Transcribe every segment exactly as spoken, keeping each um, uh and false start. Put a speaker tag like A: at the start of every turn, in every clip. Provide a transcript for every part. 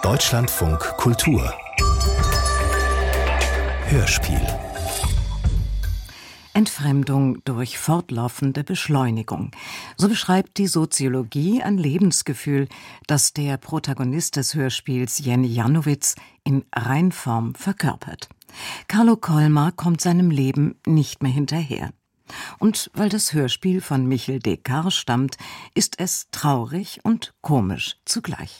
A: Deutschlandfunk Kultur Hörspiel.
B: Entfremdung durch fortlaufende Beschleunigung. So beschreibt die Soziologie ein Lebensgefühl, das der Protagonist des Hörspiels Jenny Janowitz in Reinform verkörpert. Carlo Kolmar kommt seinem Leben nicht mehr hinterher. Und weil das Hörspiel von Michel Descartes stammt, ist es traurig und komisch zugleich.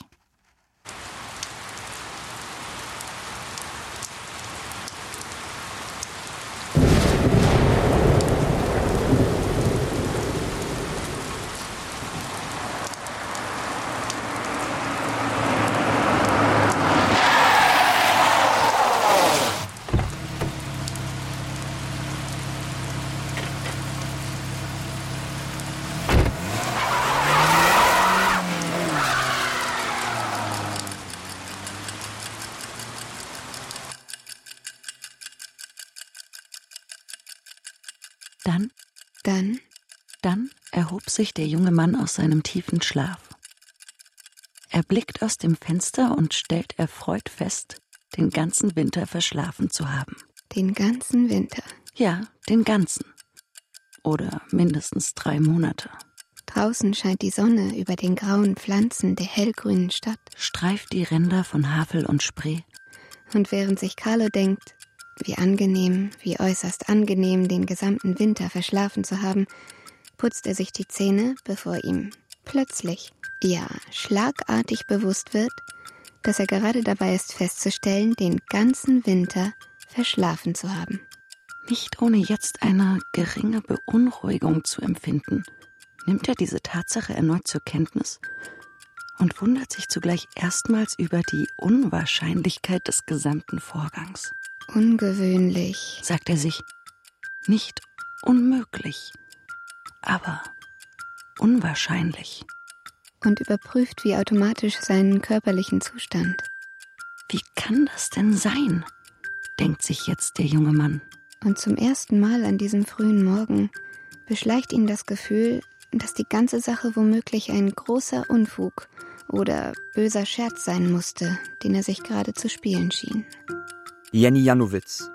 B: Dann,
C: dann,
B: dann erhob sich der junge Mann aus seinem tiefen Schlaf. Er blickt aus dem Fenster und stellt erfreut fest, den ganzen Winter verschlafen zu haben.
C: Den ganzen Winter?
B: Ja, den ganzen. Oder mindestens drei Monate.
C: Draußen scheint die Sonne über den grauen Pflanzen der hellgrünen Stadt.
B: Streift die Ränder von Havel und Spree.
C: Und während sich Carlo denkt, wie angenehm, wie äußerst angenehm, den gesamten Winter verschlafen zu haben, putzt er sich die Zähne, bevor ihm plötzlich, ja, schlagartig bewusst wird, dass er gerade dabei ist festzustellen, den ganzen Winter verschlafen zu haben.
B: Nicht ohne jetzt eine geringe Beunruhigung zu empfinden, nimmt er diese Tatsache erneut zur Kenntnis und wundert sich zugleich erstmals über die Unwahrscheinlichkeit des gesamten Vorgangs.
C: Ungewöhnlich,
B: sagt er sich. Nicht unmöglich, aber unwahrscheinlich.
C: Und überprüft wie automatisch seinen körperlichen Zustand.
B: Wie kann das denn sein, denkt sich jetzt der junge Mann.
C: Und zum ersten Mal an diesem frühen Morgen beschleicht ihn das Gefühl, dass die ganze Sache womöglich ein großer Unfug oder böser Scherz sein musste, den er sich gerade zu spielen schien.
D: Jenny Janowitz.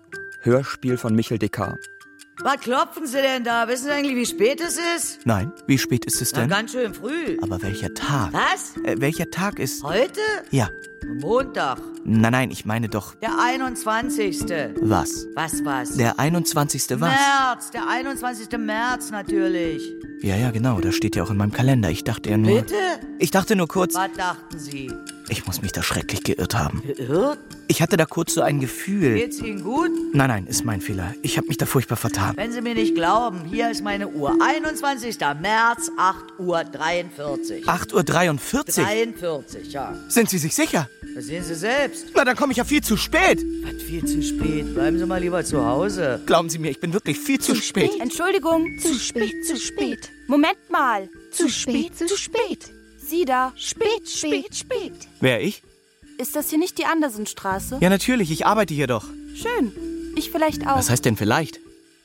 D: Hörspiel von Michel Descartes.
E: Was klopfen Sie denn da? Wissen Sie eigentlich, wie spät es ist?
F: Nein, wie spät ist es denn?
E: Na, ganz schön früh.
F: Aber welcher Tag?
E: Was?
F: Äh, welcher Tag ist...
E: Heute?
F: Ja.
E: Montag.
F: Nein, nein, ich meine doch...
E: Der einundzwanzigste
F: Was?
E: Was, was?
F: Der einundzwanzigste was?
E: März, der einundzwanzigste März natürlich.
F: Ja, ja, genau, das steht ja auch in meinem Kalender. Ich dachte ja nur...
E: Bitte?
F: Ich dachte nur kurz...
E: Was dachten Sie?
F: Ich muss mich da schrecklich geirrt haben.
E: Geirrt?
F: Ich hatte da kurz so ein Gefühl...
E: Geht's Ihnen gut?
F: Nein, nein, ist mein Fehler. Ich habe mich da furchtbar vertan.
E: Wenn Sie mir nicht glauben, hier ist meine Uhr. einundzwanzigster März, acht Uhr dreiundvierzig.
F: acht Uhr dreiundvierzig?
E: dreiundvierzig, ja.
F: Sind Sie sich sicher?
E: Das sehen Sie selbst.
F: Na, dann komme ich ja viel zu spät.
E: Was, viel zu spät? Bleiben Sie mal lieber zu Hause.
F: Glauben Sie mir, ich bin wirklich viel zu,
C: Zu
F: spät.
C: spät.
G: Entschuldigung.
C: Zu spät, zu spät.
G: Moment mal.
C: Zu spät, zu spät.
G: Sie da.
C: Spät, spät, spät.
F: Wer, ich?
G: Ist das hier nicht die Andersenstraße?
F: Ja, natürlich, ich arbeite hier doch.
G: Schön. Ich vielleicht auch.
F: Was heißt denn vielleicht?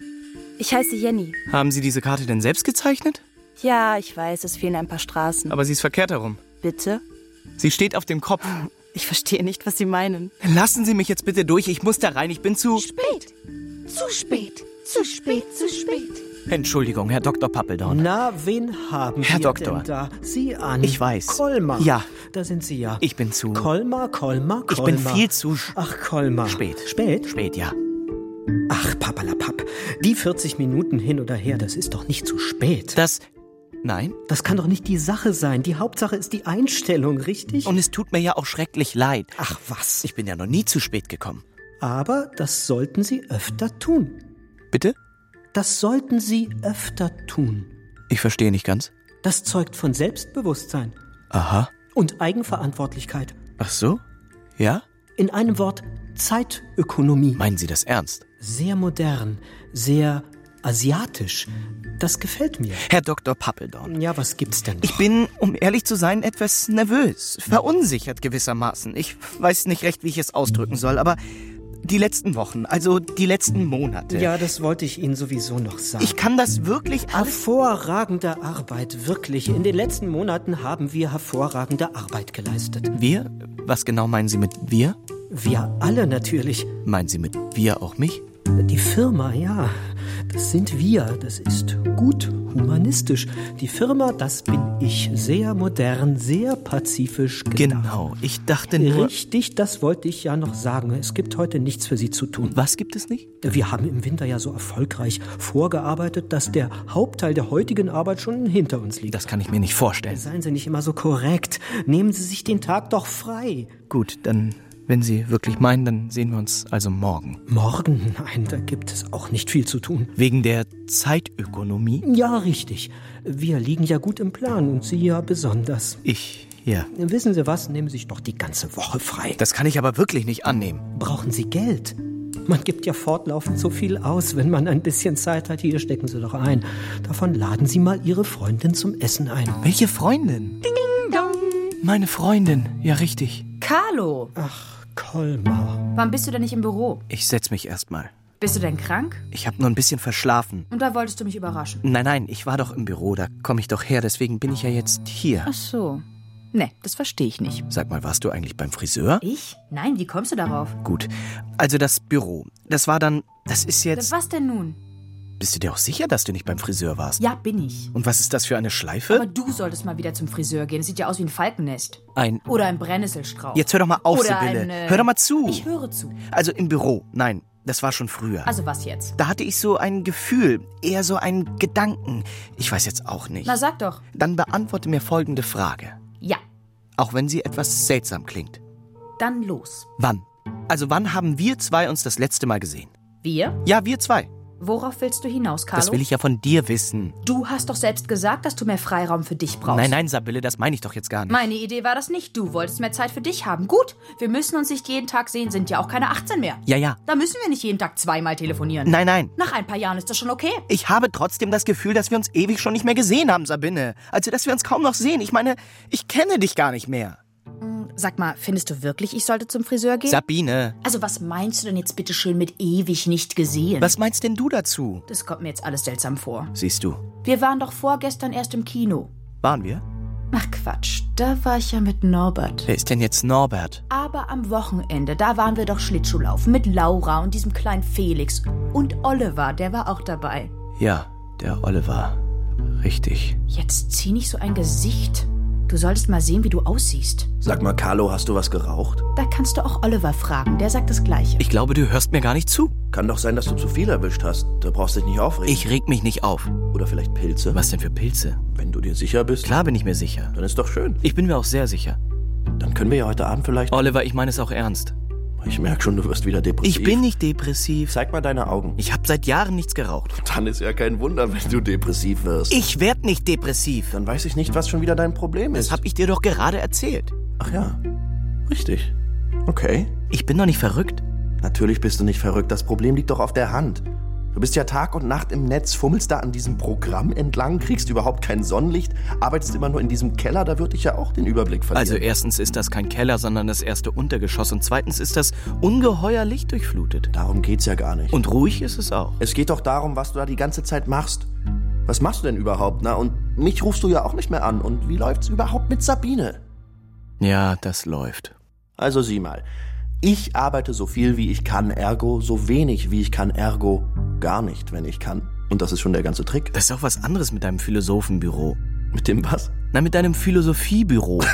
G: Ich heiße Jenny.
F: Haben Sie diese Karte denn selbst gezeichnet?
G: Ja, ich weiß, es fehlen ein paar Straßen.
F: Aber sie ist verkehrt herum.
G: Bitte?
F: Sie steht auf dem Kopf.
G: Ich verstehe nicht, was Sie meinen.
F: Lassen Sie mich jetzt bitte durch, ich muss da rein, ich bin zu...
C: Spät. Zu spät. Zu spät, zu spät.
F: Entschuldigung, Herr Doktor Pappeldorn.
H: Na, wen haben
F: Herr
H: wir
F: Doktor.
H: denn da? Sie an.
F: Ich weiß.
H: Kolmar.
F: Ja.
H: Da sind Sie ja.
F: Ich bin zu...
H: Kolmar, Kolmar, Kolmar.
F: Ich bin viel zu...
H: Ach, Kolmar.
F: Spät.
H: Spät?
F: Spät, ja.
H: Ach, Pappalapapp. Die vierzig Minuten hin oder her, das ist doch nicht zu spät.
F: Das... Nein?
H: Das kann doch nicht die Sache sein. Die Hauptsache ist die Einstellung, richtig?
F: Und es tut mir ja auch schrecklich leid.
H: Ach, was?
F: Ich bin ja noch nie zu spät gekommen.
H: Aber das sollten Sie öfter tun.
F: Bitte?
H: Das sollten Sie öfter tun.
F: Ich verstehe nicht ganz.
H: Das zeugt von Selbstbewusstsein.
F: Aha.
H: Und Eigenverantwortlichkeit.
F: Ach so? Ja?
H: In einem Wort Zeitökonomie.
F: Meinen Sie das ernst?
H: Sehr modern, sehr asiatisch. Das gefällt mir.
F: Herr Doktor Pappeldorn.
H: Ja, was gibt's denn noch?
F: Ich bin, um ehrlich zu sein, etwas nervös, verunsichert gewissermaßen. Ich weiß nicht recht, wie ich es ausdrücken soll, aber die letzten Wochen, also die letzten Monate.
H: Ja, das wollte ich Ihnen sowieso noch sagen.
F: Ich kann das wirklich alles...
H: Hervorragende Arbeit, wirklich. In den letzten Monaten haben wir hervorragende Arbeit geleistet.
F: Wir? Was genau meinen Sie mit wir?
H: Wir alle natürlich.
F: Meinen Sie mit wir auch mich?
H: Die Firma, ja. Das sind wir. Das ist gut humanistisch. Die Firma, das bin ich. Sehr modern, sehr pazifisch gedacht.
F: Genau, ich dachte nur...
H: Richtig, das wollte ich ja noch sagen. Es gibt heute nichts für Sie zu tun.
F: Was gibt es nicht?
H: Wir haben im Winter ja so erfolgreich vorgearbeitet, dass der Hauptteil der heutigen Arbeit schon hinter uns liegt.
F: Das kann ich mir nicht vorstellen.
H: Seien Sie nicht immer so korrekt. Nehmen Sie sich den Tag doch frei.
F: Gut, dann... Wenn Sie wirklich meinen, dann sehen wir uns also morgen.
H: Morgen? Nein, da gibt es auch nicht viel zu tun.
F: Wegen der Zeitökonomie?
H: Ja, richtig. Wir liegen ja gut im Plan und Sie ja besonders.
F: Ich, ja.
H: Wissen Sie was? Nehmen Sie sich doch die ganze Woche frei.
F: Das kann ich aber wirklich nicht annehmen.
H: Brauchen Sie Geld? Man gibt ja fortlaufend so viel aus, wenn man ein bisschen Zeit hat. Hier, stecken Sie doch ein. Davon laden Sie mal Ihre Freundin zum Essen ein.
F: Welche Freundin? Ding, dong. Meine Freundin, ja richtig.
G: Carlo!
H: Ach, Kolmar.
G: Wann bist du denn nicht im Büro?
F: Ich setz mich erst mal.
G: Bist du denn krank?
F: Ich hab nur ein bisschen verschlafen.
G: Und da wolltest du mich überraschen?
F: Nein, nein, ich war doch im Büro, da komme ich doch her, deswegen bin ich ja jetzt hier.
G: Ach so. Nee, das verstehe ich nicht.
F: Sag mal, warst du eigentlich beim Friseur?
G: Ich? Nein, wie kommst du darauf?
F: Gut, also das Büro, das war dann, das ist jetzt...
G: Was denn nun?
F: Bist du dir auch sicher, dass du nicht beim Friseur warst?
G: Ja, bin ich.
F: Und was ist das für eine Schleife?
G: Aber du solltest mal wieder zum Friseur gehen. Das sieht ja aus wie ein Falkennest.
F: Ein...
G: Oder ein Brennnesselstrauch.
F: Jetzt hör doch mal auf,
G: Oder
F: Sibylle.
G: ein, äh,
F: Hör doch mal zu.
G: Ich höre zu.
F: Also im Büro, nein, das war schon früher.
G: Also was jetzt?
F: Da hatte ich so ein Gefühl, eher so einen Gedanken. Ich weiß jetzt auch nicht.
G: Na, sag doch.
F: Dann beantworte mir folgende Frage.
G: Ja.
F: Auch wenn sie etwas seltsam klingt.
G: Dann los.
F: Wann? Also wann haben wir zwei uns das letzte Mal gesehen?
G: Wir?
F: Ja, wir zwei.
G: Worauf willst du hinaus, Carlo?
F: Das will ich ja von dir wissen.
G: Du hast doch selbst gesagt, dass du mehr Freiraum für dich brauchst.
F: Nein, nein, Sibylle, das meine ich doch jetzt gar nicht.
G: Meine Idee war das nicht. Du wolltest mehr Zeit für dich haben. Gut, wir müssen uns nicht jeden Tag sehen, sind ja auch keine achtzehn mehr.
F: Ja, ja.
G: Da müssen wir nicht jeden Tag zweimal telefonieren.
F: Nein, nein.
G: Nach ein paar Jahren ist das schon okay.
F: Ich habe trotzdem das Gefühl, dass wir uns ewig schon nicht mehr gesehen haben, Sabine. Also, dass wir uns kaum noch sehen. Ich meine, ich kenne dich gar nicht mehr.
G: Sag mal, findest du wirklich, ich sollte zum Friseur gehen?
F: Sabine.
G: Also was meinst du denn jetzt bitte schön mit ewig nicht gesehen?
F: Was meinst denn du dazu?
G: Das kommt mir jetzt alles seltsam vor.
F: Siehst du.
G: Wir waren doch vorgestern erst im Kino.
F: Waren wir?
G: Ach Quatsch, da war ich ja mit Norbert.
F: Wer ist denn jetzt Norbert?
G: Aber am Wochenende, da waren wir doch Schlittschuhlaufen mit Laura und diesem kleinen Felix. Und Oliver, der war auch dabei.
F: Ja, der Oliver. Richtig.
G: Jetzt zieh nicht so ein Gesicht. Du solltest mal sehen, wie du aussiehst.
I: Sag mal, Carlo, hast du was geraucht?
G: Da kannst du auch Oliver fragen, der sagt das Gleiche.
F: Ich glaube, du hörst mir gar nicht zu.
I: Kann doch sein, dass du zu viel erwischt hast. Da brauchst du dich nicht aufregen.
F: Ich reg mich nicht auf.
I: Oder vielleicht Pilze?
F: Was denn für Pilze?
I: Wenn du dir sicher bist.
F: Klar bin ich mir sicher.
I: Dann ist doch schön.
F: Ich bin mir auch sehr sicher.
I: Dann können wir ja heute Abend vielleicht...
F: Oliver, ich meine es auch ernst.
I: Ich merke schon, du wirst wieder depressiv.
F: Ich bin nicht depressiv.
I: Zeig mal deine Augen.
F: Ich habe seit Jahren nichts geraucht.
I: Dann ist ja kein Wunder, wenn du depressiv wirst.
F: Ich werd nicht depressiv.
I: Dann weiß ich nicht, was schon wieder dein Problem ist.
F: Das hab ich dir doch gerade erzählt.
I: Ach ja, richtig. Okay.
F: Ich bin doch nicht verrückt.
I: Natürlich bist du nicht verrückt. Das Problem liegt doch auf der Hand. Du bist ja Tag und Nacht im Netz, fummelst da an diesem Programm entlang, kriegst überhaupt kein Sonnenlicht, arbeitest immer nur in diesem Keller, da würde ich ja auch den Überblick verlieren.
F: Also erstens ist das kein Keller, sondern das erste Untergeschoss und zweitens ist das ungeheuer lichtdurchflutet.
I: Darum geht's ja gar nicht.
F: Und ruhig ist es auch.
I: Es geht doch darum, was du da die ganze Zeit machst. Was machst du denn überhaupt? Na, und mich rufst du ja auch nicht mehr an. Und wie läuft's überhaupt mit Sabine?
F: Ja, das läuft.
I: Also sieh mal. Ich arbeite so viel, wie ich kann, ergo so wenig, wie ich kann, ergo gar nicht, wenn ich kann. Und das ist schon der ganze Trick.
F: Das ist auch was anderes mit deinem Philosophenbüro.
I: Mit dem was?
F: Na, mit deinem Philosophiebüro.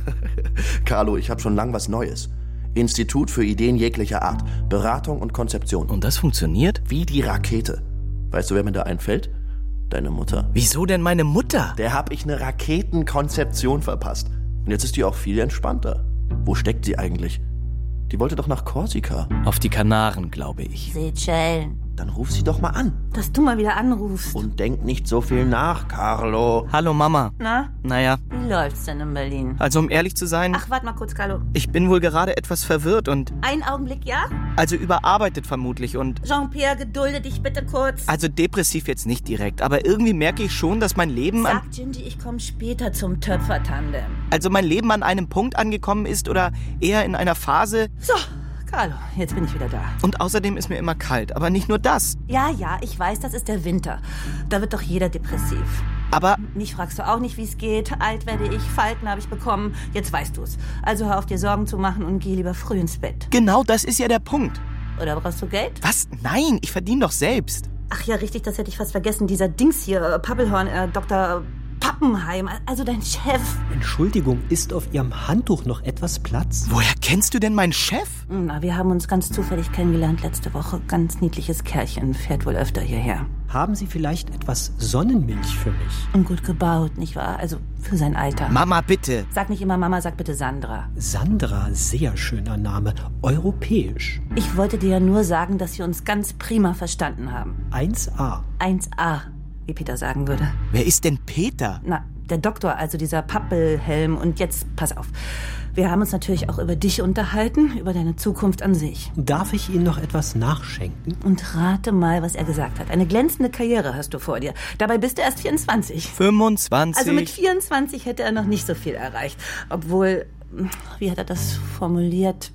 I: Carlo, ich habe schon lang was Neues. Institut für Ideen jeglicher Art. Beratung und Konzeption.
F: Und das funktioniert?
I: Wie die Rakete. Weißt du, wer mir da einfällt? Deine Mutter.
F: Wieso denn meine Mutter?
I: Der hab ich eine Raketenkonzeption verpasst. Und jetzt ist die auch viel entspannter. Wo steckt sie eigentlich? Die wollte doch nach Korsika.
F: Auf die Kanaren, glaube ich.
J: Seychellen.
I: Dann ruf sie doch mal an.
J: Dass du mal wieder anrufst.
I: Und denk nicht so viel nach, Carlo.
F: Hallo, Mama.
J: Na?
F: Naja.
J: Wie läuft's denn in Berlin?
F: Also, um ehrlich zu sein...
J: Ach, warte mal kurz, Carlo.
F: Ich bin wohl gerade etwas verwirrt und...
J: Ein Augenblick, ja?
F: Also überarbeitet vermutlich und...
J: Jean-Pierre, gedulde dich bitte kurz.
F: Also depressiv jetzt nicht direkt, aber irgendwie merke ich schon, dass mein Leben...
J: Sag Gingy, ich komme später zum Töpfertandem.
F: Also mein Leben an einem Punkt angekommen ist oder eher in einer Phase...
J: So... Carlo, jetzt bin ich wieder da.
F: Und außerdem ist mir immer kalt, aber nicht nur das.
J: Ja, ja, ich weiß, das ist der Winter. Da wird doch jeder depressiv.
F: Aber...
J: Mich fragst du auch nicht, wie es geht. Alt werde ich, Falten habe ich bekommen. Jetzt weißt du's. Also hör auf, dir Sorgen zu machen und geh lieber früh ins Bett.
F: Genau, das ist ja der Punkt.
J: Oder brauchst du Geld?
F: Was? Nein, ich verdiene doch selbst.
J: Ach ja, richtig, das hätte ich fast vergessen. Dieser Dings hier, äh, Pappelhorn, äh, Doktor Pappenheim, also dein Chef.
H: Entschuldigung, ist auf Ihrem Handtuch noch etwas Platz?
F: Woher kennst du denn meinen Chef?
J: Na, wir haben uns ganz zufällig kennengelernt letzte Woche. Ganz niedliches Kerlchen, fährt wohl öfter hierher.
H: Haben Sie vielleicht etwas Sonnenmilch für mich?
J: Und gut gebaut, nicht wahr? Also für sein Alter.
F: Mama, bitte.
J: Sag nicht immer Mama, sag bitte Sandra.
H: Sandra, sehr schöner Name. Europäisch.
J: Ich wollte dir ja nur sagen, dass wir uns ganz prima verstanden haben.
H: eins a.
J: eins a, wie Peter sagen würde.
F: Wer ist denn Peter?
J: Na, der Doktor, also dieser Pappelhelm. Und jetzt, pass auf. Wir haben uns natürlich auch über dich unterhalten, über deine Zukunft an sich.
H: Darf ich Ihnen noch etwas nachschenken?
J: Und rate mal, was er gesagt hat. Eine glänzende Karriere hast du vor dir. Dabei bist du erst vierundzwanzig.
F: fünfundzwanzig.
J: Also mit vierundzwanzig hätte er noch nicht so viel erreicht. Obwohl, wie hat er das formuliert,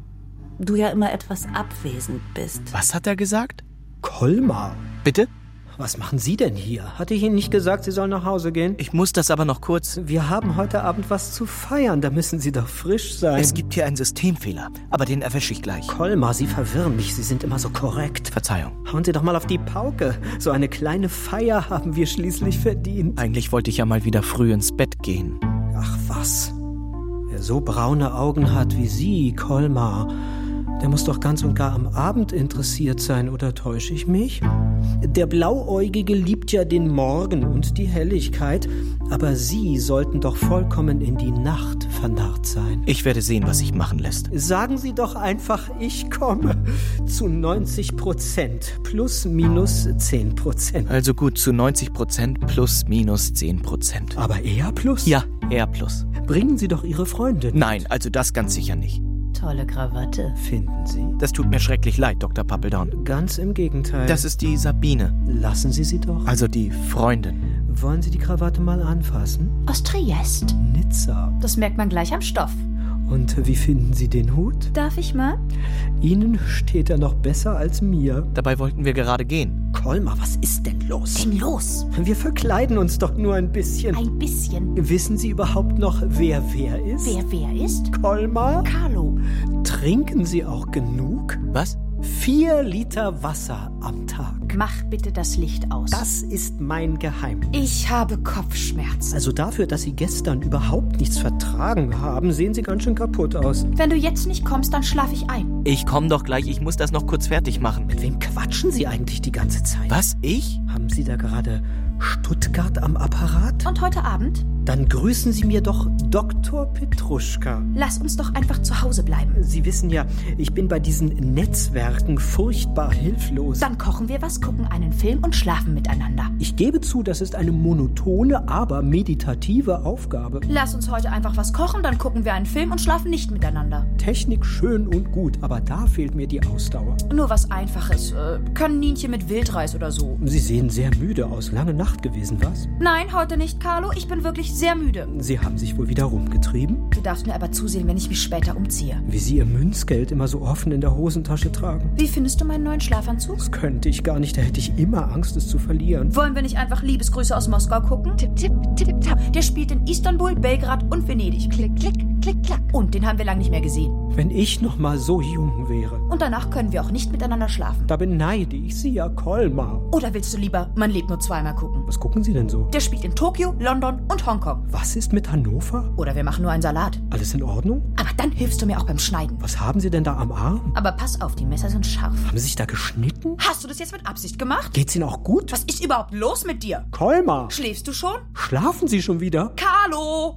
J: du ja immer etwas abwesend bist.
F: Was hat er gesagt?
H: Kolmar.
F: Bitte?
H: Was machen Sie denn hier? Hatte ich Ihnen nicht gesagt, Sie sollen nach Hause gehen?
F: Ich muss das aber noch kurz...
H: Wir haben heute Abend was zu feiern, da müssen Sie doch frisch sein.
F: Es gibt hier einen Systemfehler, aber den erwische ich gleich.
H: Kolmar, Sie verwirren mich, Sie sind immer so korrekt.
F: Verzeihung.
H: Hauen Sie doch mal auf die Pauke. So eine kleine Feier haben wir schließlich verdient.
F: Eigentlich wollte ich ja mal wieder früh ins Bett gehen.
H: Ach was. Wer so braune Augen hat wie Sie, Kolmar, der muss doch ganz und gar am Abend interessiert sein, oder täusche ich mich? Der Blauäugige liebt ja den Morgen und die Helligkeit, aber Sie sollten doch vollkommen in die Nacht vernarrt sein.
F: Ich werde sehen, was sich machen lässt.
H: Sagen Sie doch einfach, ich komme. Zu neunzig Prozent plus minus zehn Prozent.
F: Also gut, zu neunzig Prozent plus minus zehn Prozent.
H: Aber eher plus?
F: Ja, eher plus.
H: Bringen Sie doch Ihre Freundin.
F: Nein, also das ganz sicher nicht.
J: Tolle Krawatte.
H: Finden Sie?
F: Das tut mir schrecklich leid, Doktor Pappeldorn.
H: Ganz im Gegenteil.
F: Das ist die Sabine.
H: Lassen Sie sie doch.
F: Also die Freundin.
H: Wollen Sie die Krawatte mal anfassen?
G: Aus Triest.
H: Nizza.
G: Das merkt man gleich am Stoff.
H: Und wie finden Sie den Hut?
G: Darf ich mal?
H: Ihnen steht er noch besser als mir.
F: Dabei wollten wir gerade gehen.
H: Kolmar, was ist denn los?
G: Denn los?
H: Wir verkleiden uns doch nur ein bisschen.
G: Ein bisschen?
H: Wissen Sie überhaupt noch, wer wer ist?
G: Wer wer ist?
H: Kolmar?
G: Carlo.
H: Trinken Sie auch genug?
F: Was?
H: Vier Liter Wasser am Tag.
G: Mach bitte das Licht aus.
H: Das ist mein Geheimnis.
G: Ich habe Kopfschmerzen.
H: Also dafür, dass Sie gestern überhaupt nichts vertragen haben, sehen Sie ganz schön kaputt aus.
G: Wenn du jetzt nicht kommst, dann schlafe ich ein.
F: Ich komm doch gleich, ich muss das noch kurz fertig machen.
H: Mit wem quatschen Sie eigentlich die ganze Zeit?
F: Was, ich?
H: Haben Sie da gerade Stuttgart am Apparat?
G: Und heute Abend?
H: Dann grüßen Sie mir doch Doktor Petruschka.
G: Lass uns doch einfach zu Hause bleiben.
H: Sie wissen ja, ich bin bei diesen Netzwerken furchtbar hilflos.
G: Dann kochen wir was, gucken einen Film und schlafen miteinander.
H: Ich gebe zu, das ist eine monotone, aber meditative Aufgabe.
G: Lass uns heute einfach was kochen, dann gucken wir einen Film und schlafen nicht miteinander.
H: Technik schön und gut, aber da fehlt mir die Ausdauer.
G: Nur was Einfaches. Äh, Kaninchen mit Wildreis oder so.
H: Sie sehen sehr müde aus. Lange Nacht gewesen, was?
G: Nein, heute nicht, Carlo. Ich bin wirklich sehr müde.
H: Sie haben sich wohl wieder rumgetrieben?
G: Du darfst mir aber zusehen, wenn ich mich später umziehe.
H: Wie Sie Ihr Münzgeld immer so offen in der Hosentasche tragen.
G: Wie findest du meinen neuen Schlafanzug?
H: Das könnte ich gar nicht, da hätte ich immer Angst, es zu verlieren.
G: Wollen wir nicht einfach Liebesgrüße aus Moskau gucken?
C: Tipp, tipp, tipp, tap.
G: Der spielt in Istanbul, Belgrad und Venedig.
C: Klick, klick, klick, klack.
G: Und den haben wir lange nicht mehr gesehen.
H: Wenn ich noch mal so jung wäre.
G: Und danach können wir auch nicht miteinander schlafen.
H: Da beneide ich Sie ja, Kolmar.
G: Oder willst du lieber Man lebt nur zweimal gucken?
H: Was gucken Sie denn so?
G: Der spielt in Tokio, London und Hongkong.
H: Was ist mit Hannover?
G: Oder wir machen nur einen Salat.
H: Alles in Ordnung?
G: Aber dann hilfst du mir auch beim Schneiden.
H: Was haben Sie denn da am Arm?
G: Aber pass auf, die Messer sind scharf.
H: Haben Sie sich da geschnitten?
G: Hast du das jetzt mit Absicht gemacht?
H: Geht's Ihnen auch gut?
G: Was ist überhaupt los mit dir?
H: Kolmar!
G: Schläfst du schon?
H: Schlafen Sie schon wieder?
G: Carlo!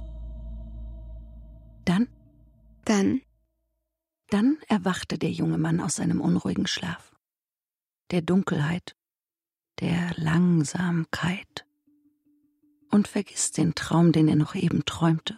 B: Dann,
C: Dann,
B: dann erwachte der junge Mann aus seinem unruhigen Schlaf. Der Dunkelheit, der Langsamkeit. Und vergisst den Traum, den er noch eben träumte.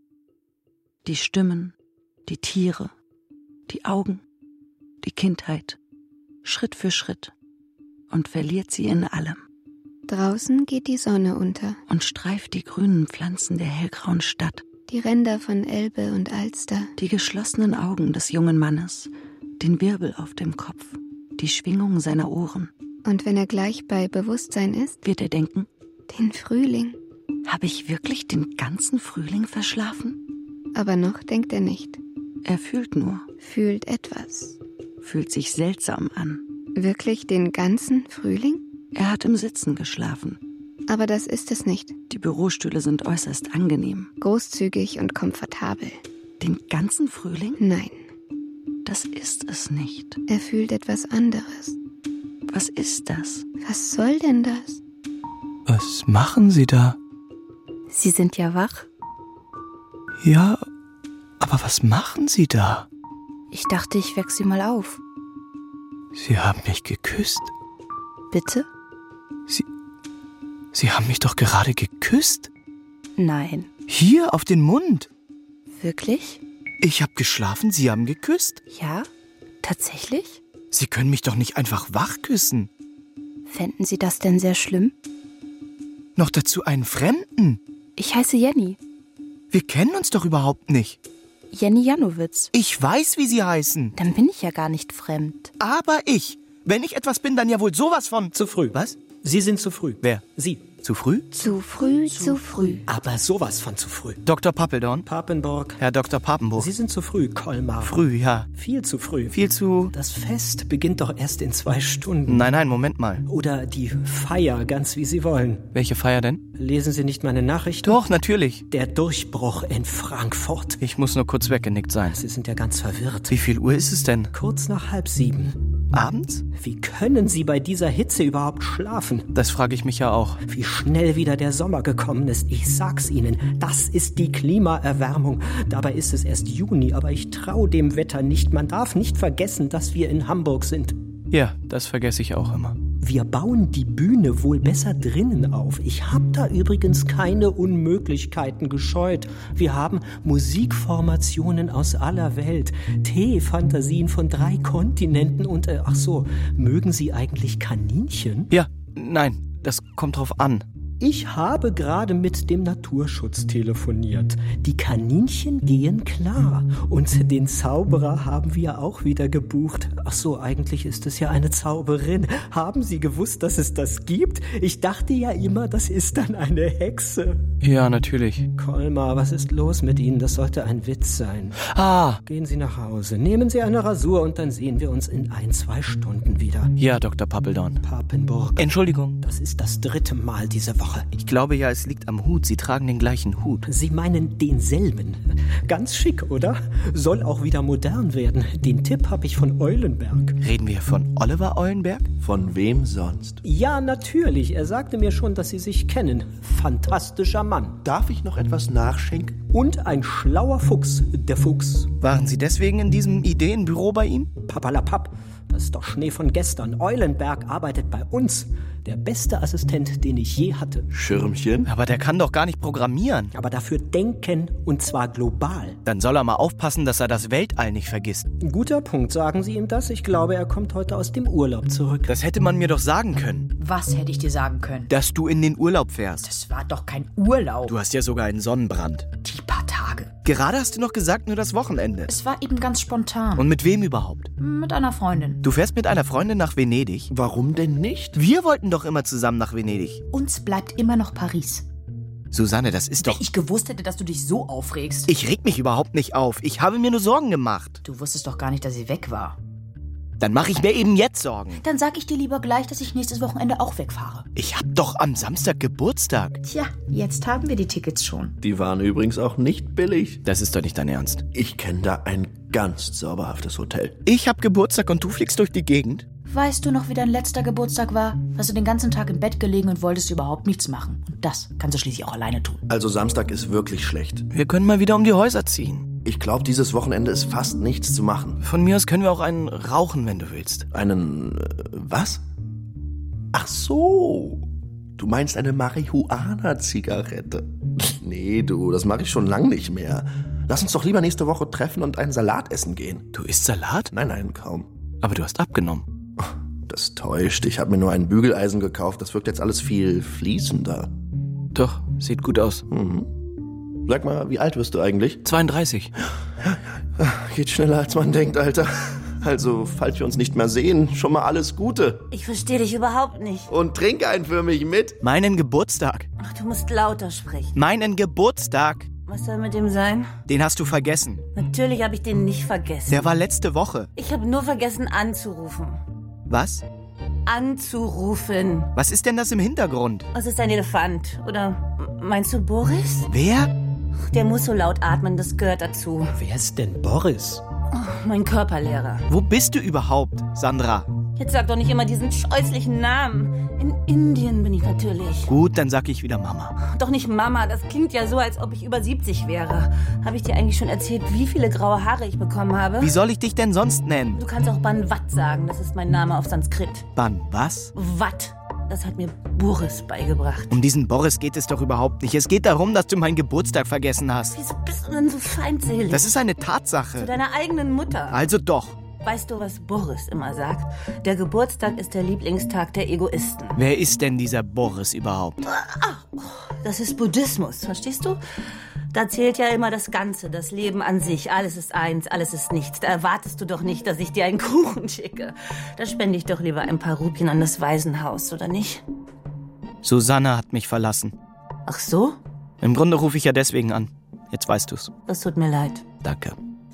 B: Die Stimmen, die Tiere, die Augen, die Kindheit, Schritt für Schritt, und verliert sie in allem.
C: draußen geht die Sonne unter.
B: Und streift die grünen Pflanzen der hellgrauen Stadt.
C: Die Ränder von Elbe und Alster.
B: Die geschlossenen Augen des jungen Mannes, den Wirbel auf dem Kopf, die Schwingung seiner Ohren.
C: Und wenn er gleich bei Bewusstsein ist,
B: Wird er denken,
C: Den Frühling.
B: Habe ich wirklich den ganzen Frühling verschlafen?
C: Aber noch denkt er nicht.
B: Er fühlt nur.
C: Fühlt etwas.
B: Fühlt sich seltsam an.
C: Wirklich den ganzen Frühling?
B: Er hat im Sitzen geschlafen.
C: Aber das ist es nicht.
B: Die Bürostühle sind äußerst angenehm.
C: Großzügig und komfortabel.
B: Den ganzen Frühling?
C: Nein.
B: Das ist es nicht.
C: Er fühlt etwas anderes.
B: Was ist das?
C: Was soll denn das?
F: Was machen Sie da?
C: Sie sind ja wach.
F: Ja, aber was machen Sie da?
C: Ich dachte, ich weck Sie mal auf.
F: Sie haben mich geküsst.
C: Bitte?
F: Sie, Sie haben mich doch gerade geküsst.
C: Nein.
F: Hier auf den Mund.
C: Wirklich?
F: Ich habe geschlafen, Sie haben geküsst.
C: Ja? Tatsächlich?
F: Sie können mich doch nicht einfach wach küssen.
C: Fänden Sie das denn sehr schlimm?
F: Noch dazu einen Fremden.
C: Ich heiße Jenny.
F: Wir kennen uns doch überhaupt nicht.
C: Jenny Janowitz.
F: Ich weiß, wie Sie heißen.
C: Dann bin ich ja gar nicht fremd.
F: Aber ich. Wenn ich etwas bin, dann ja wohl sowas von...
H: Zu früh.
F: Was?
H: Sie sind zu früh.
F: Wer?
H: Sie.
F: Zu früh?
C: Zu früh, zu, zu früh.
H: Aber sowas von zu früh.
F: Doktor Pappeldorn?
H: Papenburg.
F: Herr Doktor Papenburg.
H: Sie sind zu früh, Kolmar.
F: Früh, ja.
H: Viel zu früh.
F: Viel zu...
H: Das Fest beginnt doch erst in zwei Stunden.
F: Nein, nein, Moment mal.
H: Oder die Feier, ganz wie Sie wollen.
F: Welche Feier denn?
H: Lesen Sie nicht meine Nachrichten?
F: Doch, natürlich.
H: Der Durchbruch in Frankfurt.
F: Ich muss nur kurz weggenickt sein.
H: Sie sind ja ganz verwirrt.
F: Wie viel Uhr ist es denn?
H: Kurz nach halb sieben.
F: Abends?
H: Wie können Sie bei dieser Hitze überhaupt schlafen?
F: Das frage ich mich ja auch.
H: Wie schnell wieder der Sommer gekommen ist. Ich sag's Ihnen, das ist die Klimaerwärmung. Dabei ist es erst Juni, aber ich traue dem Wetter nicht. Man darf nicht vergessen, dass wir in Hamburg sind.
F: Ja, das vergesse ich auch immer.
H: Wir bauen die Bühne wohl besser drinnen auf. Ich habe da übrigens keine Unmöglichkeiten gescheut. Wir haben Musikformationen aus aller Welt, Tee-Fantasien von drei Kontinenten und, äh, ach so, mögen Sie eigentlich Kaninchen?
F: Ja, nein, das kommt drauf an.
H: Ich habe gerade mit dem Naturschutz telefoniert. Die Kaninchen gehen klar. Und den Zauberer haben wir auch wieder gebucht. Ach so, eigentlich ist es ja eine Zauberin. Haben Sie gewusst, dass es das gibt? Ich dachte ja immer, das ist dann eine Hexe.
F: Ja, natürlich.
H: Kolmar, was ist los mit Ihnen? Das sollte ein Witz sein.
F: Ah.
H: Gehen Sie nach Hause, nehmen Sie eine Rasur und dann sehen wir uns in ein, zwei Stunden wieder.
F: Ja, Doktor Pappeldorn.
H: Papenburg.
F: Entschuldigung.
H: Das ist das dritte Mal diese Woche.
F: Ich glaube ja, es liegt am Hut. Sie tragen den gleichen Hut.
H: Sie meinen denselben. Ganz schick, oder? Soll auch wieder modern werden. Den Tipp habe ich von Eulenberg.
F: Reden wir von Oliver Eulenberg?
I: Von wem sonst?
H: Ja, natürlich. Er sagte mir schon, dass Sie sich kennen. Fantastischer Mann.
I: Darf ich noch etwas nachschenken?
H: Und ein schlauer Fuchs. Der Fuchs.
F: Waren Sie deswegen in diesem Ideenbüro bei ihm?
H: Papalapap. Das ist doch Schnee von gestern. Eulenberg arbeitet bei uns. Der beste Assistent, den ich je hatte.
I: Schirmchen?
F: Aber der kann doch gar nicht programmieren.
H: Aber dafür denken, und zwar global.
F: Dann soll er mal aufpassen, dass er das Weltall nicht vergisst.
H: Guter Punkt, sagen Sie ihm das. Ich glaube, er kommt heute aus dem Urlaub zurück.
F: Das hätte man mir doch sagen können.
G: Was hätte ich dir sagen können?
F: Dass du in den Urlaub fährst.
G: Das war doch kein Urlaub.
F: Du hast ja sogar einen Sonnenbrand.
G: Die paar Tage.
F: Gerade hast du noch gesagt, nur das Wochenende.
G: Es war eben ganz spontan.
F: Und mit wem überhaupt?
G: Mit einer Freundin.
F: Du fährst mit einer Freundin nach Venedig?
I: Warum denn nicht?
F: Wir wollten doch immer zusammen nach Venedig.
G: Uns bleibt immer noch Paris.
F: Susanne, das ist doch...
G: Wenn ich gewusst hätte, dass du dich so aufregst.
F: Ich reg mich überhaupt nicht auf. Ich habe mir nur Sorgen gemacht.
G: Du wusstest doch gar nicht, dass sie weg war.
F: Dann mache ich mir eben jetzt Sorgen.
G: Dann sag ich dir lieber gleich, dass ich nächstes Wochenende auch wegfahre.
F: Ich hab doch am Samstag Geburtstag.
G: Tja, jetzt haben wir die Tickets schon.
I: Die waren übrigens auch nicht billig.
F: Das ist doch nicht dein Ernst.
I: Ich kenne da ein ganz zauberhaftes Hotel.
F: Ich hab Geburtstag und du fliegst durch die Gegend?
G: Weißt du noch, wie dein letzter Geburtstag war? Hast du den ganzen Tag im Bett gelegen und wolltest überhaupt nichts machen. Und das kannst du schließlich auch alleine tun.
I: Also Samstag ist wirklich schlecht.
F: Wir können mal wieder um die Häuser ziehen.
I: Ich glaube, dieses Wochenende ist fast nichts zu machen.
F: Von mir aus können wir auch einen rauchen, wenn du willst.
I: Einen... Äh, was? Ach so. Du meinst eine Marihuana-Zigarette. Nee, du, das mache ich schon lang nicht mehr. Lass uns doch lieber nächste Woche treffen und einen Salat essen gehen.
F: Du isst Salat?
I: Nein, nein, kaum.
F: Aber du hast abgenommen.
I: Das täuscht. Ich habe mir nur ein Bügeleisen gekauft. Das wirkt jetzt alles viel fließender.
F: Doch, sieht gut aus.
I: Mhm. Sag mal, wie alt wirst du eigentlich?
F: zweiunddreißig.
I: Geht schneller, als man denkt, Alter. Also, falls wir uns nicht mehr sehen, schon mal alles Gute.
J: Ich verstehe dich überhaupt nicht.
I: Und trink einen für mich mit.
F: Meinen Geburtstag.
J: Ach, du musst lauter sprechen.
F: Meinen Geburtstag.
J: Was soll mit dem sein?
F: Den hast du vergessen.
J: Natürlich habe ich den nicht vergessen.
F: Der war letzte Woche.
J: Ich habe nur vergessen anzurufen.
F: Was?
J: Anzurufen.
F: Was ist denn das im Hintergrund?
J: Was ist ein Elefant? Oder meinst du Boris?
F: Wer?
J: Der muss so laut atmen, das gehört dazu.
H: Wer ist denn Boris?
J: Oh, mein Körperlehrer.
F: Wo bist du überhaupt, Sandra?
J: Jetzt sag doch nicht immer diesen scheußlichen Namen. In Indien bin ich natürlich.
F: Gut, dann sag ich wieder Mama.
J: Doch nicht Mama, das klingt ja so, als ob ich über siebzig wäre. Habe ich dir eigentlich schon erzählt, wie viele graue Haare ich bekommen habe?
F: Wie soll ich dich denn sonst nennen?
J: Du kannst auch Banwat sagen, das ist mein Name auf Sanskrit.
F: Ban was?
J: Wat. Das hat mir Boris beigebracht.
F: Um diesen Boris geht es doch überhaupt nicht. Es geht darum, dass du meinen Geburtstag vergessen hast.
J: Wieso bist du denn so feindselig?
F: Das ist eine Tatsache.
J: Zu deiner eigenen Mutter.
F: Also doch.
J: Weißt du, was Boris immer sagt? Der Geburtstag ist der Lieblingstag der Egoisten.
F: Wer ist denn dieser Boris überhaupt?
J: Ach, das ist Buddhismus, verstehst du? Da zählt ja immer das Ganze, das Leben an sich. Alles ist eins, alles ist nichts. Da erwartest du doch nicht, dass ich dir einen Kuchen schicke. Da spende ich doch lieber ein paar Rupien an das Waisenhaus, oder nicht?
F: Susanne hat mich verlassen.
J: Ach so?
F: Im Grunde rufe ich ja deswegen an. Jetzt weißt du's.
J: Das tut mir leid.
F: Danke.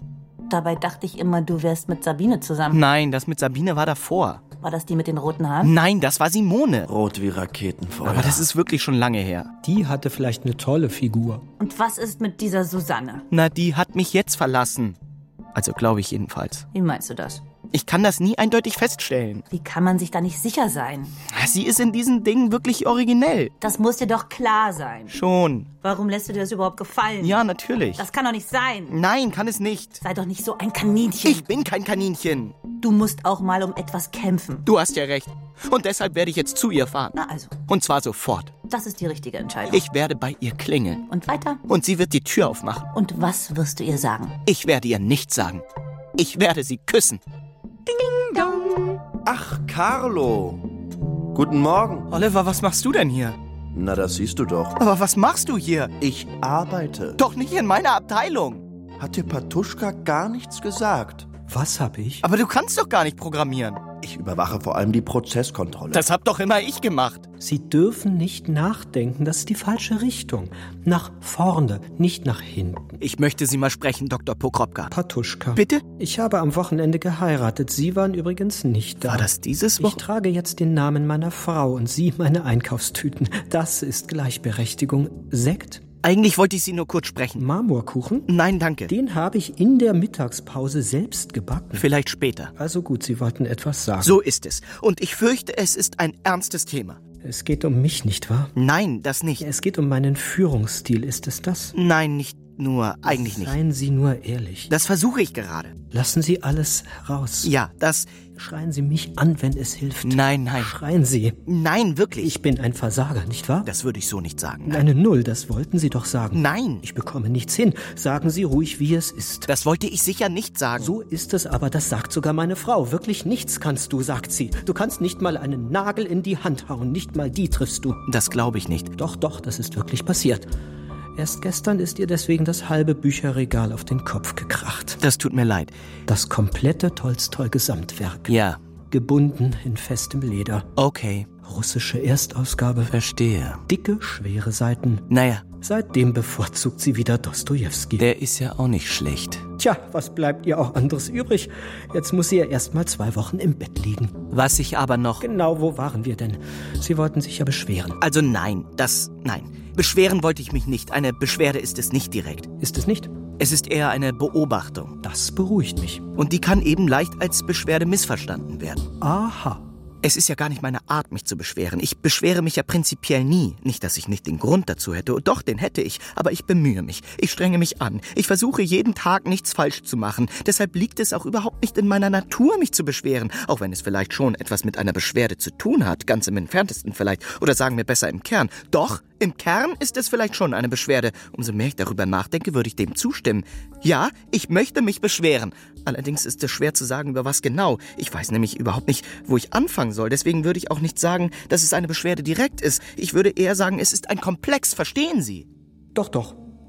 J: Dabei dachte ich immer, du wärst mit Sabine zusammen.
F: Nein, das mit Sabine war davor.
J: War das die mit den roten Haaren?
F: Nein, das war Simone.
I: Rot wie Raketenfeuer.
F: Aber das ist wirklich schon lange her.
H: Die hatte vielleicht eine tolle Figur.
J: Und was ist mit dieser Susanne?
F: Na, die hat mich jetzt verlassen. Also glaube ich jedenfalls.
J: Wie meinst du das?
F: Ich kann das nie eindeutig feststellen.
J: Wie kann man sich da nicht sicher sein?
F: Sie ist in diesen Dingen wirklich originell.
J: Das muss dir doch klar sein.
F: Schon.
J: Warum lässt du dir das überhaupt gefallen?
F: Ja, natürlich.
J: Das kann doch nicht sein.
F: Nein, kann es nicht.
J: Sei doch nicht so ein Kaninchen.
F: Ich bin kein Kaninchen.
J: Du musst auch mal um etwas kämpfen.
F: Du hast ja recht. Und deshalb werde ich jetzt zu ihr fahren.
J: Na also.
F: Und zwar sofort.
J: Das ist die richtige Entscheidung.
F: Ich werde bei ihr klingeln.
J: Und weiter?
F: Und sie wird die Tür aufmachen.
J: Und was wirst du ihr sagen?
F: Ich werde ihr nichts sagen. Ich werde sie küssen.
I: Ding dong. Ach, Carlo. Guten Morgen.
F: Oliver, was machst du denn hier?
I: Na, das siehst du doch.
F: Aber was machst du hier?
I: Ich arbeite.
F: Doch nicht in meiner Abteilung.
I: Hat dir Patuschka gar nichts gesagt?
H: Was hab ich?
F: Aber du kannst doch gar nicht programmieren.
I: Ich überwache vor allem die Prozesskontrolle.
F: Das hab doch immer ich gemacht.
H: Sie dürfen nicht nachdenken, das ist die falsche Richtung. Nach vorne, nicht nach hinten.
F: Ich möchte Sie mal sprechen, Doktor Pokropka.
H: Patuschka.
F: Bitte?
H: Ich habe am Wochenende geheiratet. Sie waren übrigens nicht da.
F: War das dieses
H: Ich
F: Wochenende?
H: trage jetzt den Namen meiner Frau und Sie meine Einkaufstüten. Das ist Gleichberechtigung. Sekt?
F: Eigentlich wollte ich Sie nur kurz sprechen.
H: Marmorkuchen?
F: Nein, danke.
H: Den habe ich in der Mittagspause selbst gebacken.
F: Vielleicht später.
H: Also gut, Sie wollten etwas sagen.
F: So ist es. Und ich fürchte, es ist ein ernstes Thema.
H: Es geht um mich, nicht wahr?
F: Nein, das nicht.
H: Es geht um meinen Führungsstil, ist es das?
F: Nein, nicht nur, eigentlich nicht.
H: Seien Sie nur ehrlich.
F: Das versuche ich gerade.
H: Lassen Sie alles raus.
F: Ja, das...
H: Schreien Sie mich an, wenn es hilft.
F: Nein, nein.
H: Schreien Sie.
F: Nein, wirklich.
H: Ich bin ein Versager, nicht wahr?
F: Das würde ich so nicht sagen.
H: Eine Null, das wollten Sie doch sagen.
F: Nein.
H: Ich bekomme nichts hin. Sagen Sie ruhig, wie es ist.
F: Das wollte ich sicher nicht sagen.
H: So ist es aber, das sagt sogar meine Frau. Wirklich nichts kannst du, sagt sie. Du kannst nicht mal einen Nagel in die Hand hauen, nicht mal die triffst du.
F: Das glaube ich nicht.
H: Doch, doch, das ist wirklich passiert. Erst gestern ist ihr deswegen das halbe Bücherregal auf den Kopf gekracht.
F: Das tut mir leid.
H: Das komplette Tolstoi-Gesamtwerk.
F: Ja.
H: Gebunden in festem Leder.
F: Okay.
H: Russische Erstausgabe.
F: Verstehe.
H: Dicke, schwere Seiten.
F: Naja.
H: Seitdem bevorzugt sie wieder Dostojewski.
F: Der ist ja auch nicht schlecht.
H: Tja, was bleibt ihr auch anderes übrig? Jetzt muss sie ja erst mal zwei Wochen im Bett liegen.
F: Was ich aber noch...
H: Genau, wo waren wir denn? Sie wollten sich ja beschweren.
F: Also nein, das... Nein. Beschweren wollte ich mich nicht. Eine Beschwerde ist es nicht direkt.
H: Ist es nicht?
F: Es ist eher eine Beobachtung.
H: Das beruhigt mich.
F: Und die kann eben leicht als Beschwerde missverstanden werden.
H: Aha.
F: Es ist ja gar nicht meine Art, mich zu beschweren. Ich beschwere mich ja prinzipiell nie. Nicht, dass ich nicht den Grund dazu hätte. Doch, den hätte ich. Aber ich bemühe mich. Ich strenge mich an. Ich versuche jeden Tag nichts falsch zu machen. Deshalb liegt es auch überhaupt nicht in meiner Natur, mich zu beschweren. Auch wenn es vielleicht schon etwas mit einer Beschwerde zu tun hat. Ganz im Entferntesten vielleicht. Oder sagen wir besser im Kern. Doch, im Kern ist es vielleicht schon eine Beschwerde. Umso mehr ich darüber nachdenke, würde ich dem zustimmen. Ja, ich möchte mich beschweren. Allerdings ist es schwer zu sagen, über was genau. Ich weiß nämlich überhaupt nicht, wo ich anfangen soll. Deswegen würde ich auch nicht sagen, dass es eine Beschwerde direkt ist. Ich würde eher sagen, es ist ein Komplex. Verstehen Sie?
H: Doch, doch.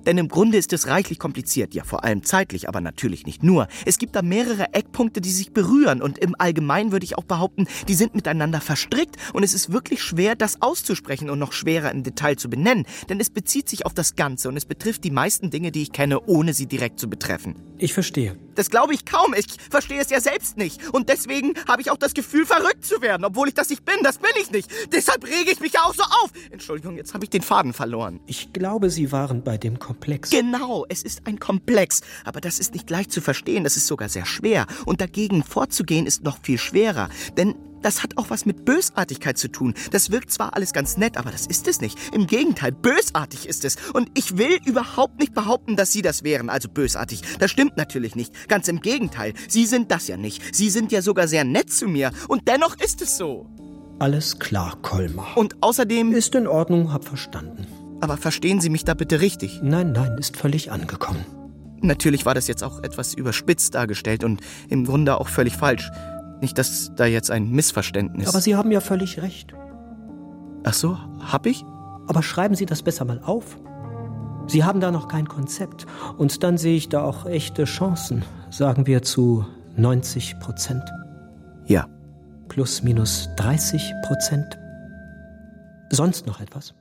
F: Denn im Grunde ist es reichlich kompliziert, ja vor allem zeitlich, aber natürlich nicht nur. Es gibt da mehrere Eckpunkte, die sich berühren und im Allgemeinen würde ich auch behaupten, die sind miteinander verstrickt und es ist wirklich schwer, das auszusprechen und noch schwerer im Detail zu benennen, denn es bezieht sich auf das Ganze und es betrifft die meisten Dinge, die ich kenne, ohne sie direkt zu betreffen.
H: Ich verstehe.
F: Das glaube ich kaum, ich verstehe es ja selbst nicht und deswegen habe ich auch das Gefühl, verrückt zu werden, obwohl ich das nicht bin, das bin ich nicht. Deshalb rege ich mich ja auch so auf. Entschuldigung, jetzt habe ich den Faden verloren.
H: Ich glaube, Sie waren bei dem Komplex.
F: Genau, es ist ein Komplex. Aber das ist nicht leicht zu verstehen, das ist sogar sehr schwer. Und dagegen vorzugehen ist noch viel schwerer. Denn das hat auch was mit Bösartigkeit zu tun. Das wirkt zwar alles ganz nett, aber das ist es nicht. Im Gegenteil, bösartig ist es. Und ich will überhaupt nicht behaupten, dass Sie das wären, also bösartig. Das stimmt natürlich nicht. Ganz im Gegenteil. Sie sind das ja nicht. Sie sind ja sogar sehr nett zu mir. Und dennoch ist es so.
H: Alles klar, Kolmar.
F: Und außerdem...
H: Ist in Ordnung, hab verstanden.
F: Aber verstehen Sie mich da bitte richtig?
H: Nein, nein, ist völlig angekommen.
F: Natürlich war das jetzt auch etwas überspitzt dargestellt und im Grunde auch völlig falsch. Nicht, dass da jetzt ein Missverständnis...
H: Aber Sie haben ja völlig recht.
F: Ach so, hab ich?
H: Aber schreiben Sie das besser mal auf. Sie haben da noch kein Konzept. Und dann sehe ich da auch echte Chancen. Sagen wir zu neunzig Prozent.
F: Ja.
H: Plus minus dreißig Prozent. Sonst noch etwas?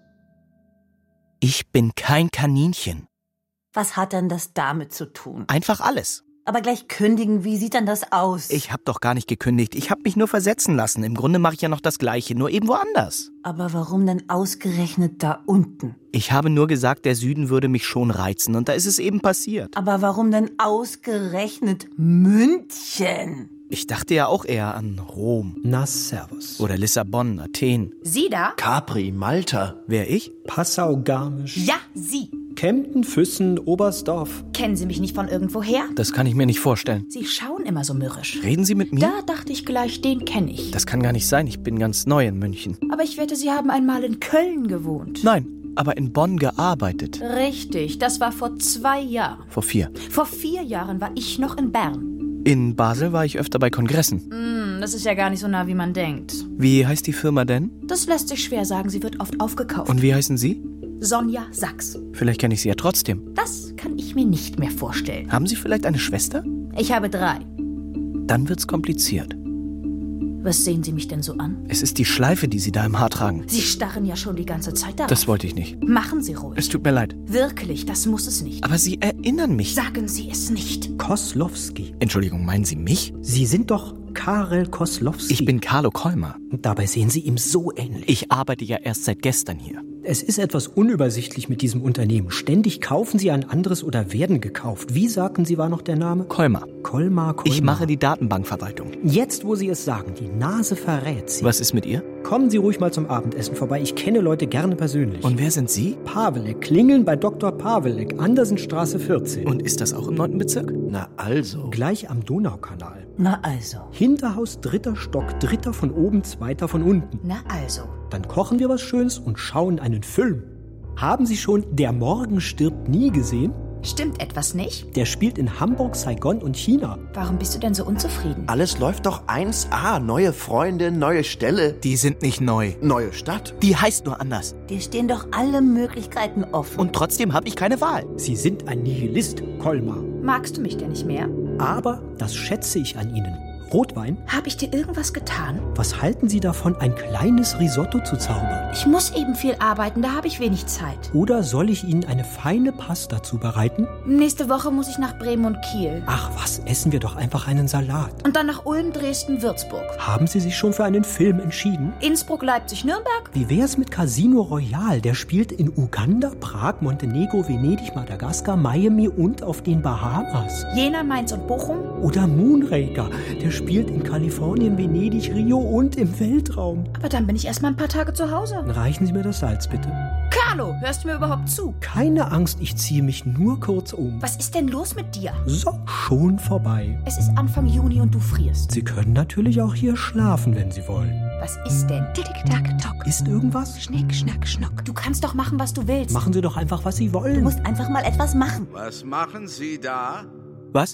F: Ich bin kein Kaninchen.
J: Was hat denn das damit zu tun?
F: Einfach alles.
J: Aber gleich kündigen, wie sieht denn das aus?
F: Ich hab doch gar nicht gekündigt. Ich hab mich nur versetzen lassen. Im Grunde mache ich ja noch das Gleiche, nur eben woanders.
J: Aber warum denn ausgerechnet da unten?
F: Ich habe nur gesagt, der Süden würde mich schon reizen und da ist es eben passiert.
J: Aber warum denn ausgerechnet München?
F: Ich dachte ja auch eher an Rom.
H: Na, servus.
F: Oder Lissabon, Athen.
G: Sie da?
I: Capri, Malta.
F: Wer, ich?
H: Passau, Garmisch.
G: Ja, Sie.
H: Kempten, Füssen, Oberstdorf.
G: Kennen Sie mich nicht von irgendwoher?
F: Das kann ich mir nicht vorstellen.
G: Sie schauen immer so mürrisch.
F: Reden Sie mit mir?
G: Da dachte ich gleich, den kenne ich.
F: Das kann gar nicht sein, ich bin ganz neu in München.
G: Aber ich wette, Sie haben einmal in Köln gewohnt.
F: Nein, aber in Bonn gearbeitet.
G: Richtig, das war vor zwei Jahren.
F: Vor vier.
G: Vor vier Jahren war ich noch in Bern.
F: In Basel war ich öfter bei Kongressen.
G: Mm, das ist ja gar nicht so nah, wie man denkt.
F: Wie heißt die Firma denn?
G: Das lässt sich schwer sagen, sie wird oft aufgekauft.
F: Und wie heißen Sie?
G: Sonja Sachs.
F: Vielleicht kenne ich Sie ja trotzdem.
G: Das kann ich mir nicht mehr vorstellen.
F: Haben Sie vielleicht eine Schwester?
G: Ich habe drei.
F: Dann wird's kompliziert.
G: Was sehen Sie mich denn so an?
F: Es ist die Schleife, die Sie da im Haar tragen.
G: Sie starren ja schon die ganze Zeit darauf.
F: Das wollte ich nicht.
G: Machen Sie ruhig.
F: Es tut mir leid.
G: Wirklich, das muss es nicht.
F: Aber Sie erinnern mich.
G: Sagen Sie es nicht.
H: Koslowski.
F: Entschuldigung, meinen Sie mich?
H: Sie sind doch Karel Koslowski.
F: Ich bin Carlo Kolmar.
H: Und dabei sehen Sie ihm so ähnlich.
F: Ich arbeite ja erst seit gestern hier.
H: Es ist etwas unübersichtlich mit diesem Unternehmen. Ständig kaufen Sie ein anderes oder werden gekauft. Wie sagten Sie, war noch der Name?
F: Kolmar.
H: Kolmar, Kolmar.
F: Ich mache die Datenbankverwaltung.
H: Jetzt, wo Sie es sagen, die Nase verrät Sie.
F: Was ist mit ihr?
H: Kommen Sie ruhig mal zum Abendessen vorbei. Ich kenne Leute gerne persönlich.
F: Und wer sind Sie?
H: Pavelek. Klingeln bei Doktor Pavelek. Andersenstraße vierzehn.
F: Und ist das auch im neunten Bezirk?
I: Na also.
H: Gleich am Donaukanal.
J: Na also.
H: Hinterhaus, dritter Stock, dritter von oben, zweiter von unten.
G: Na also.
H: Dann kochen wir was Schönes und schauen einen Film. Haben Sie schon Der Morgen stirbt nie gesehen?
G: Stimmt etwas nicht?
H: Der spielt in Hamburg, Saigon und China.
G: Warum bist du denn so unzufrieden?
I: Alles läuft doch eins A. Neue Freunde, neue Stelle.
F: Die sind nicht neu.
I: Neue Stadt.
F: Die heißt nur anders.
J: Dir stehen doch alle Möglichkeiten offen.
F: Und trotzdem habe ich keine Wahl.
H: Sie sind ein Nihilist, Kolmar.
G: Magst du mich denn nicht mehr?
H: Aber das schätze ich an Ihnen. Rotwein?
G: Habe ich dir irgendwas getan?
H: Was halten Sie davon, ein kleines Risotto zu zaubern?
G: Ich muss eben viel arbeiten, da habe ich wenig Zeit.
H: Oder soll ich Ihnen eine feine Pasta zubereiten?
G: Nächste Woche muss ich nach Bremen und Kiel.
H: Ach was, essen wir doch einfach einen Salat.
G: Und dann nach Ulm, Dresden, Würzburg.
H: Haben Sie sich schon für einen Film entschieden?
G: Innsbruck, Leipzig, Nürnberg?
H: Wie wär's mit Casino Royale? Der spielt in Uganda, Prag, Montenegro, Venedig, Madagaskar, Miami und auf den Bahamas.
G: Jena, Mainz und Bochum?
H: Oder Moonraker, der spielt in Kalifornien, Venedig, Rio und im Weltraum.
G: Aber dann bin ich erst mal ein paar Tage zu Hause.
H: Reichen Sie mir das Salz, bitte.
G: Carlo, hörst du mir überhaupt zu?
H: Keine Angst, ich ziehe mich nur kurz um.
G: Was ist denn los mit dir?
H: So, schon vorbei.
G: Es ist Anfang Juni und du frierst.
H: Sie können natürlich auch hier schlafen, wenn Sie wollen.
G: Was ist denn?
C: Tick-Tack-Tock.
H: Ist irgendwas?
C: Schnick, schnack, schnuck.
G: Du kannst doch machen, was du willst.
H: Machen Sie doch einfach, was Sie wollen.
J: Du musst einfach mal etwas machen.
K: Was machen Sie da?
F: Was?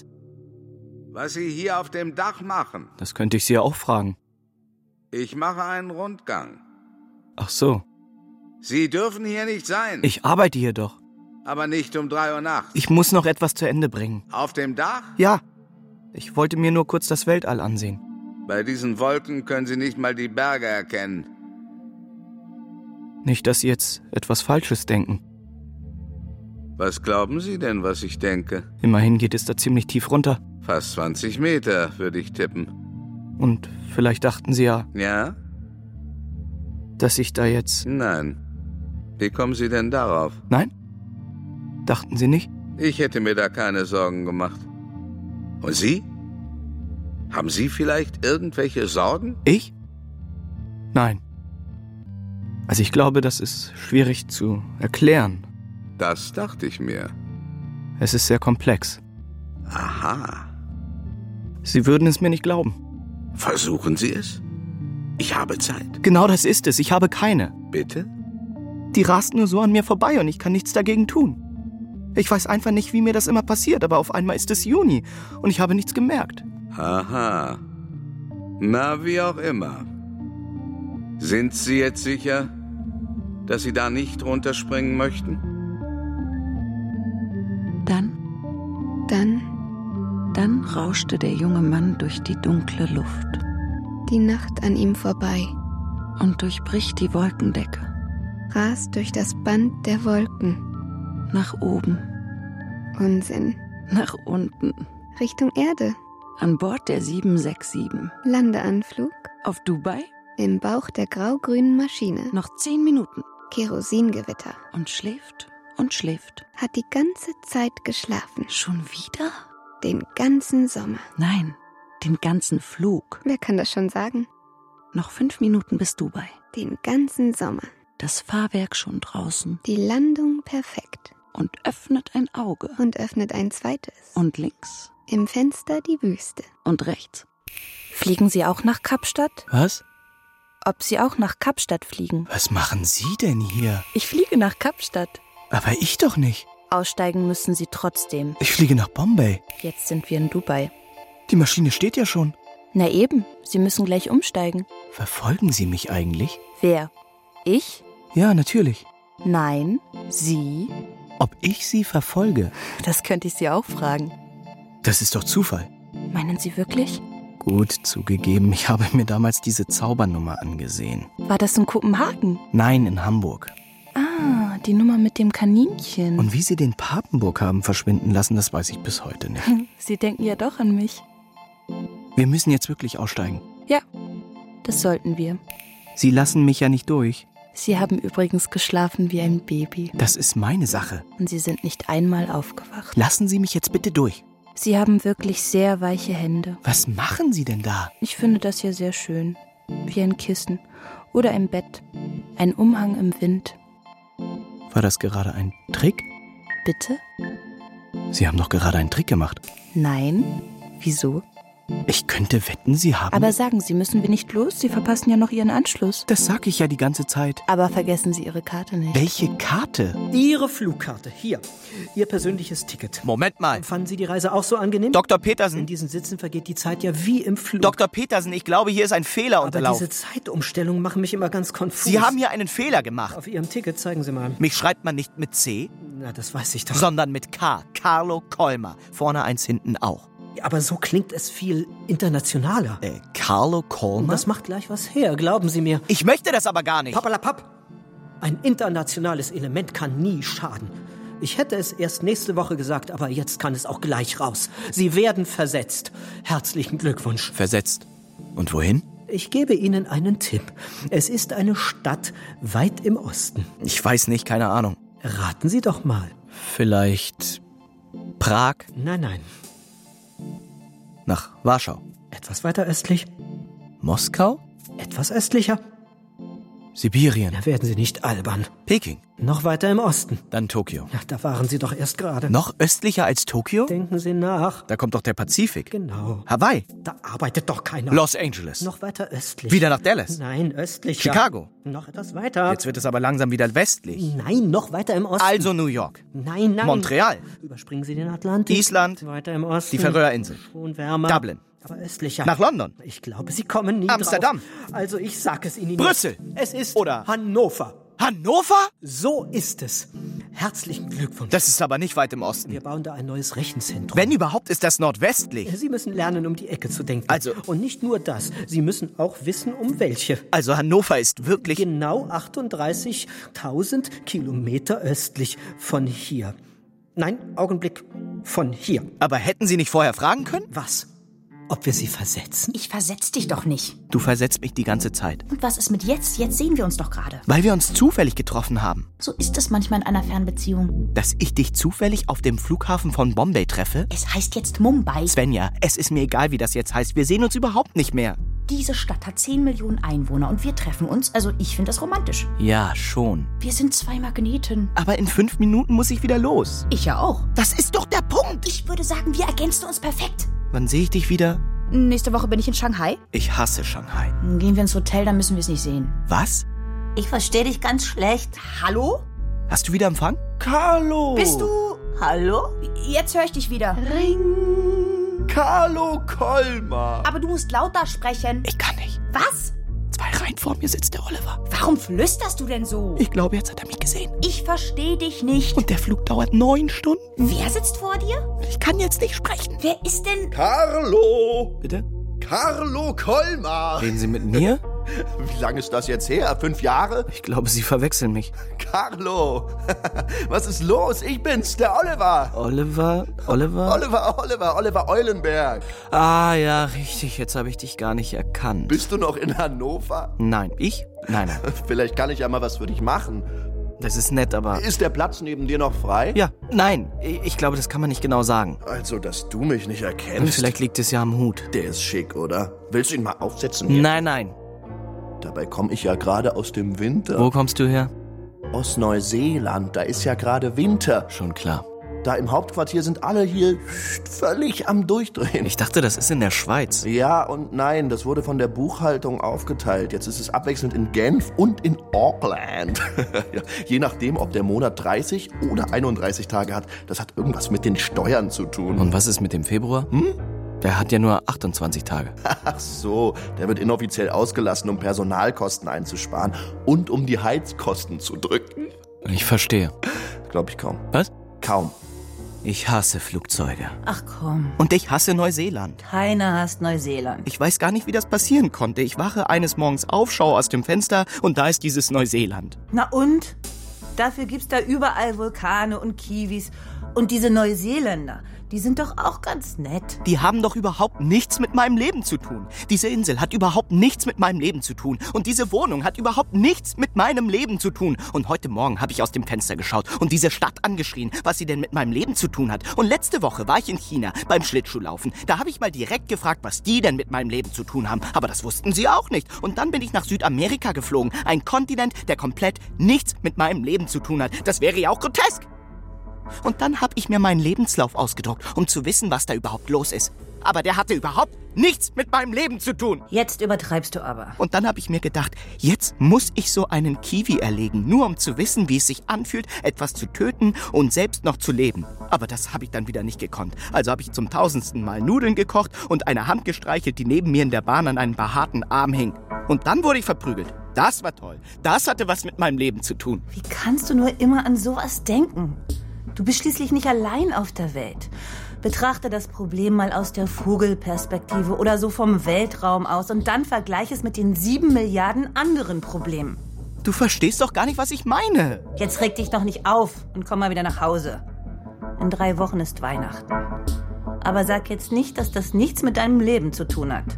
K: Was Sie hier auf dem Dach machen?
F: Das könnte ich Sie ja auch fragen.
K: Ich mache einen Rundgang.
F: Ach so.
K: Sie dürfen hier nicht sein.
F: Ich arbeite hier doch.
K: aber nicht um drei Uhr nachts.
F: Ich muss noch etwas zu Ende bringen.
K: Auf dem Dach?
F: Ja, ich wollte mir nur kurz das Weltall ansehen.
K: Bei diesen Wolken können Sie nicht mal die Berge erkennen.
F: Nicht, dass Sie jetzt etwas Falsches denken.
K: Was glauben Sie denn, was ich denke?
F: Immerhin geht es da ziemlich tief runter.
K: Fast zwanzig Meter, würde ich tippen.
F: Und vielleicht dachten Sie ja...
K: Ja?
F: Dass ich da jetzt...
K: Nein. Wie kommen Sie denn darauf?
F: Nein? Dachten Sie nicht?
K: Ich hätte mir da keine Sorgen gemacht. Und Sie? Haben Sie vielleicht irgendwelche Sorgen?
F: Ich? Nein. Also ich glaube, das ist schwierig zu erklären.
K: Das dachte ich mir.
F: Es ist sehr komplex.
K: Aha.
F: Sie würden es mir nicht glauben.
K: Versuchen Sie es? Ich habe Zeit.
F: Genau das ist es. Ich habe keine.
K: Bitte?
F: Die rast nur so an mir vorbei und ich kann nichts dagegen tun. Ich weiß einfach nicht, wie mir das immer passiert, aber auf einmal ist es Juni und ich habe nichts gemerkt.
K: Aha. Na, wie auch immer. Sind Sie jetzt sicher, dass Sie da nicht runterspringen möchten?
B: Dann,
C: Dann
B: dann rauschte der junge Mann durch die dunkle Luft
C: die Nacht an ihm vorbei,
B: und durchbricht die Wolkendecke
C: rast durch das Band der Wolken,
B: nach oben,
C: Unsinn,
B: nach unten,
C: Richtung Erde,
B: an Bord der sieben sechs sieben,
C: Landeanflug,
B: auf Dubai,
C: im Bauch der grau-grünen Maschine,
B: noch zehn Minuten
C: Kerosingewitter,
B: und schläft und schläft.
C: hat die ganze Zeit geschlafen,
B: Schon wieder?
C: den ganzen Sommer.
B: Nein, den ganzen Flug.
C: Wer kann das schon sagen?
B: Noch fünf Minuten bis Dubai.
C: Den ganzen Sommer.
B: Das Fahrwerk schon draußen.
C: Die Landung perfekt.
B: Und öffnet ein Auge.
C: Und öffnet ein zweites.
B: Und links.
C: Im Fenster die Wüste.
B: Und rechts.
G: Fliegen Sie auch nach Kapstadt?
F: Was?
G: Ob Sie auch nach Kapstadt fliegen?
F: Was machen Sie denn hier?
G: Ich fliege nach Kapstadt.
F: Aber ich doch nicht.
G: Aussteigen müssen Sie trotzdem.
F: Ich fliege nach Bombay.
G: Jetzt sind wir in Dubai.
F: Die Maschine steht ja schon.
G: Na eben, Sie müssen gleich umsteigen.
F: Verfolgen Sie mich eigentlich?
G: Wer? Ich?
F: Ja, natürlich.
G: Nein, Sie?
F: Ob ich Sie verfolge?
G: Das könnte ich Sie auch fragen.
F: Das ist doch Zufall.
G: Meinen Sie wirklich?
F: Gut, zugegeben, ich habe mir damals diese Zaubernummer angesehen.
G: War das in Kopenhagen?
F: Nein, in Hamburg.
G: Ah, die Nummer mit dem Kaninchen.
F: Und wie Sie den Papenburg haben verschwinden lassen, das weiß ich bis heute nicht.
G: Sie denken ja doch an mich.
F: Wir müssen jetzt wirklich aussteigen.
G: Ja, das sollten wir.
F: Sie lassen mich ja nicht durch.
G: Sie haben übrigens geschlafen wie ein Baby.
F: Das ist meine Sache.
G: Und Sie sind nicht einmal aufgewacht.
F: Lassen Sie mich jetzt bitte durch.
G: Sie haben wirklich sehr weiche Hände.
F: Was machen Sie denn da?
G: Ich finde das hier sehr schön. Wie ein Kissen. Oder ein Bett. Ein Umhang im Wind.
F: War das gerade ein Trick?
G: Bitte?
F: Sie haben doch gerade einen Trick gemacht.
G: Nein. Wieso?
F: Ich könnte wetten, Sie haben...
G: Aber sagen Sie, müssen wir nicht los? Sie verpassen ja noch Ihren Anschluss.
F: Das sag ich ja die ganze Zeit.
G: Aber vergessen Sie Ihre Karte nicht.
F: Welche Karte?
H: Ihre Flugkarte, hier. Ihr persönliches Ticket.
F: Moment mal.
H: Fanden Sie die Reise auch so angenehm?
F: Doktor Petersen.
H: In diesen Sitzen vergeht die Zeit ja wie im Flug.
F: Doktor Petersen, ich glaube, hier ist ein Fehler
H: Aber
F: unterlaufen.
H: diese Zeitumstellungen machen mich immer ganz konfus.
F: Sie haben hier einen Fehler gemacht.
H: Auf Ihrem Ticket, zeigen Sie mal.
F: Mich schreibt man nicht mit C,
H: Na, das weiß ich doch.
F: sondern mit K. Carlo Kolmar. Vorne eins, hinten auch.
H: Aber so klingt es viel internationaler.
F: Äh, Carlo Kolmar?
H: Das macht gleich was her, glauben Sie mir.
F: Ich möchte das aber gar nicht.
H: Pappalapapp. Ein internationales Element kann nie schaden. Ich hätte es erst nächste Woche gesagt, aber jetzt kann es auch gleich raus. Sie werden versetzt. Herzlichen Glückwunsch.
F: Versetzt. Und wohin?
H: Ich gebe Ihnen einen Tipp. Es ist eine Stadt weit im Osten.
F: Ich weiß nicht, keine Ahnung.
H: Raten Sie doch mal.
F: Vielleicht Prag?
H: Nein, nein.
F: Nach Warschau?
H: Etwas weiter östlich.
F: Moskau?
H: Etwas östlicher.
F: Sibirien?
H: Da werden Sie nicht albern.
F: Peking?
H: Noch weiter im Osten.
F: Dann Tokio.
H: Ja, da waren Sie doch erst gerade.
F: Noch östlicher als Tokio?
H: Denken Sie nach.
F: Da kommt doch der Pazifik.
H: Genau.
F: Hawaii?
H: Da arbeitet doch keiner.
F: Los Angeles?
H: Noch weiter östlich.
F: Wieder nach Dallas?
H: Nein, östlicher.
F: Chicago?
H: Noch etwas weiter.
F: Jetzt wird es aber langsam wieder westlich.
H: Nein, noch weiter im Osten.
F: Also New York?
H: Nein, nein.
F: Montreal?
H: Überspringen Sie den Atlantik.
F: Island?
H: Weiter im Osten.
F: Die Färöerinseln?
H: Schon wärmer.
F: Dublin?
H: Aber östlicher.
F: Nach London?
H: Ich glaube, Sie kommen nie
F: Amsterdam?
H: drauf. Also ich sag es Ihnen.
F: Brüssel?
H: Es ist
F: Oder
H: Hannover.
F: Hannover?
H: So ist es. Herzlichen Glückwunsch.
F: Das ist aber nicht weit im Osten.
H: Wir bauen da ein neues Rechenzentrum.
F: Wenn überhaupt, ist das nordwestlich.
H: Sie müssen lernen, um die Ecke zu denken.
F: Also.
H: Und nicht nur das. Sie müssen auch wissen, um welche.
F: Also Hannover ist wirklich...
H: Genau achtunddreißigtausend Kilometer östlich von hier. Nein, Augenblick, von hier.
F: Aber hätten Sie nicht vorher fragen können?
H: Was? Ob wir sie versetzen?
G: Ich versetz dich doch nicht.
F: Du versetzt mich die ganze Zeit.
G: Und was ist mit jetzt? Jetzt sehen wir uns doch gerade.
F: Weil wir uns zufällig getroffen haben.
G: So ist es manchmal in einer Fernbeziehung.
F: Dass ich dich zufällig auf dem Flughafen von Bombay treffe?
G: Es heißt jetzt Mumbai.
F: Svenja, es ist mir egal, wie das jetzt heißt. Wir sehen uns überhaupt nicht mehr.
G: Diese Stadt hat zehn Millionen Einwohner und wir treffen uns. Also ich finde das romantisch.
F: Ja, schon.
G: Wir sind zwei Magneten.
F: Aber in fünf Minuten muss ich wieder los.
G: Ich ja auch.
F: Das ist doch der Punkt.
G: Ich würde sagen, wir ergänzen uns perfekt.
F: Wann sehe ich dich wieder?
G: Nächste Woche bin ich in Shanghai.
F: Ich hasse Shanghai.
G: Gehen wir ins Hotel, dann müssen wir es nicht sehen.
F: Was?
J: Ich verstehe dich ganz schlecht.
G: Hallo?
F: Hast du wieder Empfang?
I: Carlo!
G: Bist du...
J: Hallo?
G: Jetzt höre ich dich wieder.
J: Ring.
I: Carlo Kolmar!
G: Aber du musst lauter sprechen.
F: Ich kann nicht.
G: Was?
F: Zwei Reihen vor mir sitzt der Oliver.
G: Warum flüsterst du denn so?
F: Ich glaube, jetzt hat er mich gesehen.
G: Ich verstehe dich nicht.
F: Und der Flug dauert neun Stunden.
G: Wer sitzt vor dir?
F: Ich kann jetzt nicht sprechen.
G: Wer ist denn...
I: Carlo!
F: Bitte?
I: Carlo Kolmar!
F: Reden Sie mit mir?
I: Wie lange ist das jetzt her? Fünf Jahre?
F: Ich glaube, Sie verwechseln mich.
I: Carlo! Was ist los? Ich bin's, der Oliver!
F: Oliver? Oliver?
I: Oliver, Oliver, Oliver Eulenberg.
F: Ah, ja, richtig. Jetzt habe ich dich gar nicht erkannt.
I: Bist du noch in Hannover?
F: Nein. Ich? Nein, nein.
I: Vielleicht kann ich ja mal was für dich machen.
F: Das ist nett, aber...
I: Ist der Platz neben dir noch frei?
F: Ja, nein. Ich glaube, das kann man nicht genau sagen.
I: Also, dass du mich nicht
F: Und
I: erkennst.
F: vielleicht liegt es ja am Hut.
I: Der ist schick, oder? Willst du ihn mal aufsetzen? Hier?
F: Nein, nein.
I: Dabei komme ich ja gerade aus dem Winter.
F: Wo kommst du her?
I: Aus Neuseeland. Da ist ja gerade Winter.
F: Schon klar.
I: Da im Hauptquartier sind alle hier völlig am Durchdrehen.
F: Ich dachte, das ist in der Schweiz.
I: Ja und nein, das wurde von der Buchhaltung aufgeteilt. Jetzt ist es abwechselnd in Genf und in Auckland. Ja, je nachdem, ob der Monat dreißig oder einunddreißig Tage hat. Das hat irgendwas mit den Steuern zu tun.
F: Und was ist mit dem Februar? Hm? Der hat ja nur achtundzwanzig Tage.
I: Ach so, der wird inoffiziell ausgelassen, um Personalkosten einzusparen und um die Heizkosten zu drücken.
F: Ich verstehe.
I: Glaube ich kaum.
F: Was?
I: Kaum.
F: Ich hasse Flugzeuge.
J: Ach komm.
F: Und ich hasse Neuseeland.
J: Keiner hasst Neuseeland.
F: Ich weiß gar nicht, wie das passieren konnte. Ich wache eines Morgens auf, schaue aus dem Fenster und da ist dieses Neuseeland.
J: Na und? Dafür gibt's da überall Vulkane und Kiwis. Und diese Neuseeländer, die sind doch auch ganz nett.
F: Die haben doch überhaupt nichts mit meinem Leben zu tun. Diese Insel hat überhaupt nichts mit meinem Leben zu tun. Und diese Wohnung hat überhaupt nichts mit meinem Leben zu tun. Und heute Morgen habe ich aus dem Fenster geschaut und diese Stadt angeschrien, was sie denn mit meinem Leben zu tun hat. Und letzte Woche war ich in China beim Schlittschuhlaufen. Da habe ich mal direkt gefragt, was die denn mit meinem Leben zu tun haben. Aber das wussten sie auch nicht. Und dann bin ich nach Südamerika geflogen. Ein Kontinent, der komplett nichts mit meinem Leben zu tun hat. Das wäre ja auch grotesk. Und dann habe ich mir meinen Lebenslauf ausgedruckt, um zu wissen, was da überhaupt los ist. Aber der hatte überhaupt nichts mit meinem Leben zu tun.
J: Jetzt übertreibst du aber.
F: Und dann habe ich mir gedacht, jetzt muss ich so einen Kiwi erlegen, nur um zu wissen, wie es sich anfühlt, etwas zu töten und selbst noch zu leben. Aber das habe ich dann wieder nicht gekonnt. Also habe ich zum tausendsten Mal Nudeln gekocht und eine Hand gestreichelt, die neben mir in der Bahn an einem behaarten Arm hing. Und dann wurde ich verprügelt. Das war toll. Das hatte was mit meinem Leben zu tun.
J: Wie kannst du nur immer an sowas denken? Du bist schließlich nicht allein auf der Welt. Betrachte das Problem mal aus der Vogelperspektive oder so vom Weltraum aus und dann vergleich es mit den sieben Milliarden anderen Problemen.
F: Du verstehst doch gar nicht, was ich meine.
J: Jetzt reg dich doch nicht auf und komm mal wieder nach Hause. In drei Wochen ist Weihnachten. Aber sag jetzt nicht, dass das nichts mit deinem Leben zu tun hat.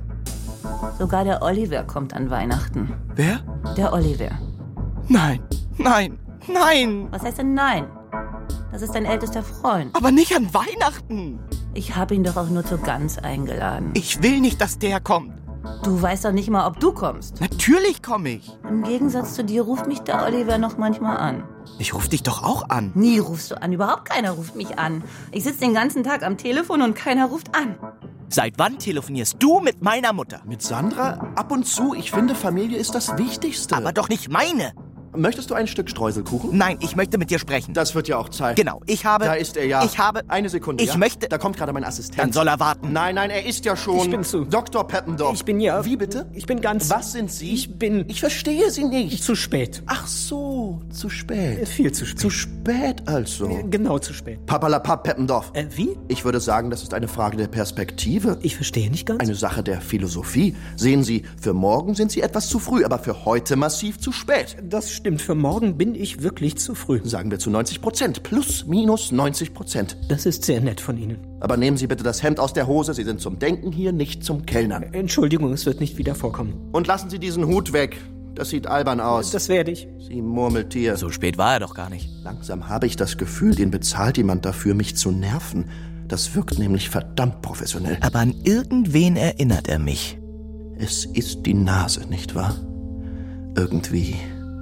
J: Sogar der Oliver kommt an Weihnachten.
F: Wer?
J: Der Oliver.
F: Nein, nein, nein.
J: Was heißt denn nein? Das ist dein ältester Freund.
F: Aber nicht an Weihnachten.
J: Ich habe ihn doch auch nur zu Gans eingeladen.
F: Ich will nicht, dass der kommt.
J: Du weißt doch nicht mal, ob du kommst.
F: Natürlich komme ich.
J: Im Gegensatz zu dir ruft mich der Oliver noch manchmal an.
F: Ich rufe dich doch auch an.
J: Nie rufst du an. Überhaupt keiner ruft mich an. Ich sitze den ganzen Tag am Telefon und keiner ruft an.
F: Seit wann telefonierst du mit meiner Mutter?
I: Mit Sandra? Ab und zu. Ich finde, Familie ist das Wichtigste.
F: Aber doch nicht meine.
I: Möchtest du ein Stück Streuselkuchen?
F: Nein, ich möchte mit dir sprechen.
I: Das wird ja auch Zeit.
F: Genau, ich habe...
I: Da ist er ja.
F: Ich habe...
I: Eine Sekunde,
F: Ich
I: ja?
F: möchte...
I: Da kommt gerade mein Assistent.
F: Dann soll er warten.
I: Nein, nein, er ist ja schon...
H: Ich bin zu.
I: Doktor Peppendorf.
H: Ich bin ja...
I: Wie bitte?
H: Ich bin ganz...
I: Was sind Sie?
H: Ich bin...
I: Ich verstehe Sie nicht.
H: Zu spät.
I: Ach so, zu spät.
H: Viel zu spät.
I: Zu spät also.
H: Genau zu spät.
I: Papalapap Peppendorf.
H: Äh, wie?
I: Ich würde sagen, das ist eine Frage der Perspektive.
H: Ich verstehe nicht ganz.
I: Eine Sache der Philosophie. Sehen Sie, für morgen sind Sie etwas zu früh, aber für heute massiv zu spät.
H: Das stimmt, für morgen bin ich wirklich zu früh.
I: Sagen wir zu neunzig Prozent. Plus, minus neunzig Prozent.
H: Das ist sehr nett von Ihnen.
I: Aber nehmen Sie bitte das Hemd aus der Hose. Sie sind zum Denken hier, nicht zum Kellnern.
H: Entschuldigung, es wird nicht wieder vorkommen.
I: Und lassen Sie diesen Hut weg. Das sieht albern aus.
H: Das werde ich.
I: Sie Murmeltier.
F: So spät war er doch gar nicht.
I: Langsam habe ich das Gefühl, den bezahlt jemand dafür, mich zu nerven. Das wirkt nämlich verdammt professionell.
F: Aber an irgendwen erinnert er mich.
I: Es ist die Nase, nicht wahr? Irgendwie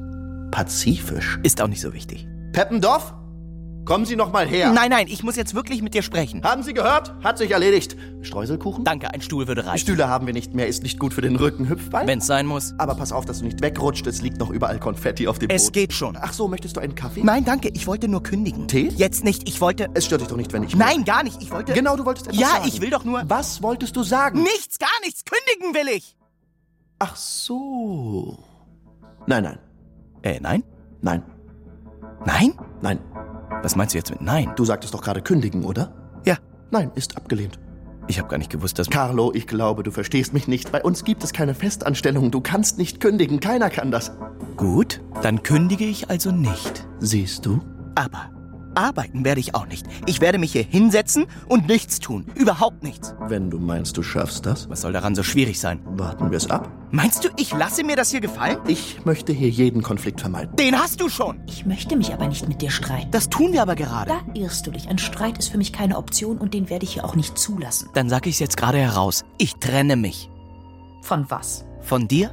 I: pazifisch.
F: Ist auch nicht so wichtig.
I: Peppendorf? Kommen Sie noch mal her.
F: Nein, nein, ich muss jetzt wirklich mit dir sprechen.
I: Haben Sie gehört? Hat sich erledigt. Streuselkuchen?
F: Danke, ein Stuhl würde reichen.
I: Stühle haben wir nicht mehr, ist nicht gut für den Rücken. Hüpfbein?
F: Wenn's sein muss.
I: Aber pass auf, dass du nicht wegrutscht, es liegt noch überall Konfetti auf dem Boot.
F: Es geht schon.
I: Ach so, möchtest du einen Kaffee?
F: Nein, danke, ich wollte nur kündigen.
I: Tee?
F: Jetzt nicht, ich wollte...
I: Es stört dich doch nicht, wenn ich...
F: Nein, gar nicht, ich wollte...
I: Genau, du wolltest etwas
F: ja,
I: sagen.
F: Ja, ich will doch nur...
I: Was wolltest du sagen?
F: Nichts, gar nichts, kündigen will ich.
I: Ach so. Nein, nein.
F: Äh, nein?
I: Nein.
F: Nein?
I: Nein.
F: Was meinst du jetzt mit nein?
I: Du sagtest doch gerade kündigen, oder?
F: Ja.
I: Nein, ist abgelehnt.
F: Ich habe gar nicht gewusst, dass...
I: Carlo, ich glaube, du verstehst mich nicht. Bei uns gibt es keine Festanstellung. Du kannst nicht kündigen. Keiner kann das.
F: Gut, dann kündige ich also nicht.
I: Siehst du?
F: Aber arbeiten werde ich auch nicht. Ich werde mich hier hinsetzen und nichts tun. Überhaupt nichts.
I: Wenn du meinst, du schaffst das?
F: Was soll daran so schwierig sein?
I: Warten wir es ab.
F: Meinst du, ich lasse mir das hier gefallen?
I: Ich möchte hier jeden Konflikt vermeiden.
F: Den hast du schon.
G: Ich möchte mich aber nicht mit dir streiten.
F: Das tun wir aber gerade.
G: Da irrst du dich. Ein Streit ist für mich keine Option und den werde ich hier auch nicht zulassen.
F: Dann sag ich's jetzt gerade heraus. Ich trenne mich.
G: Von was?
F: Von dir?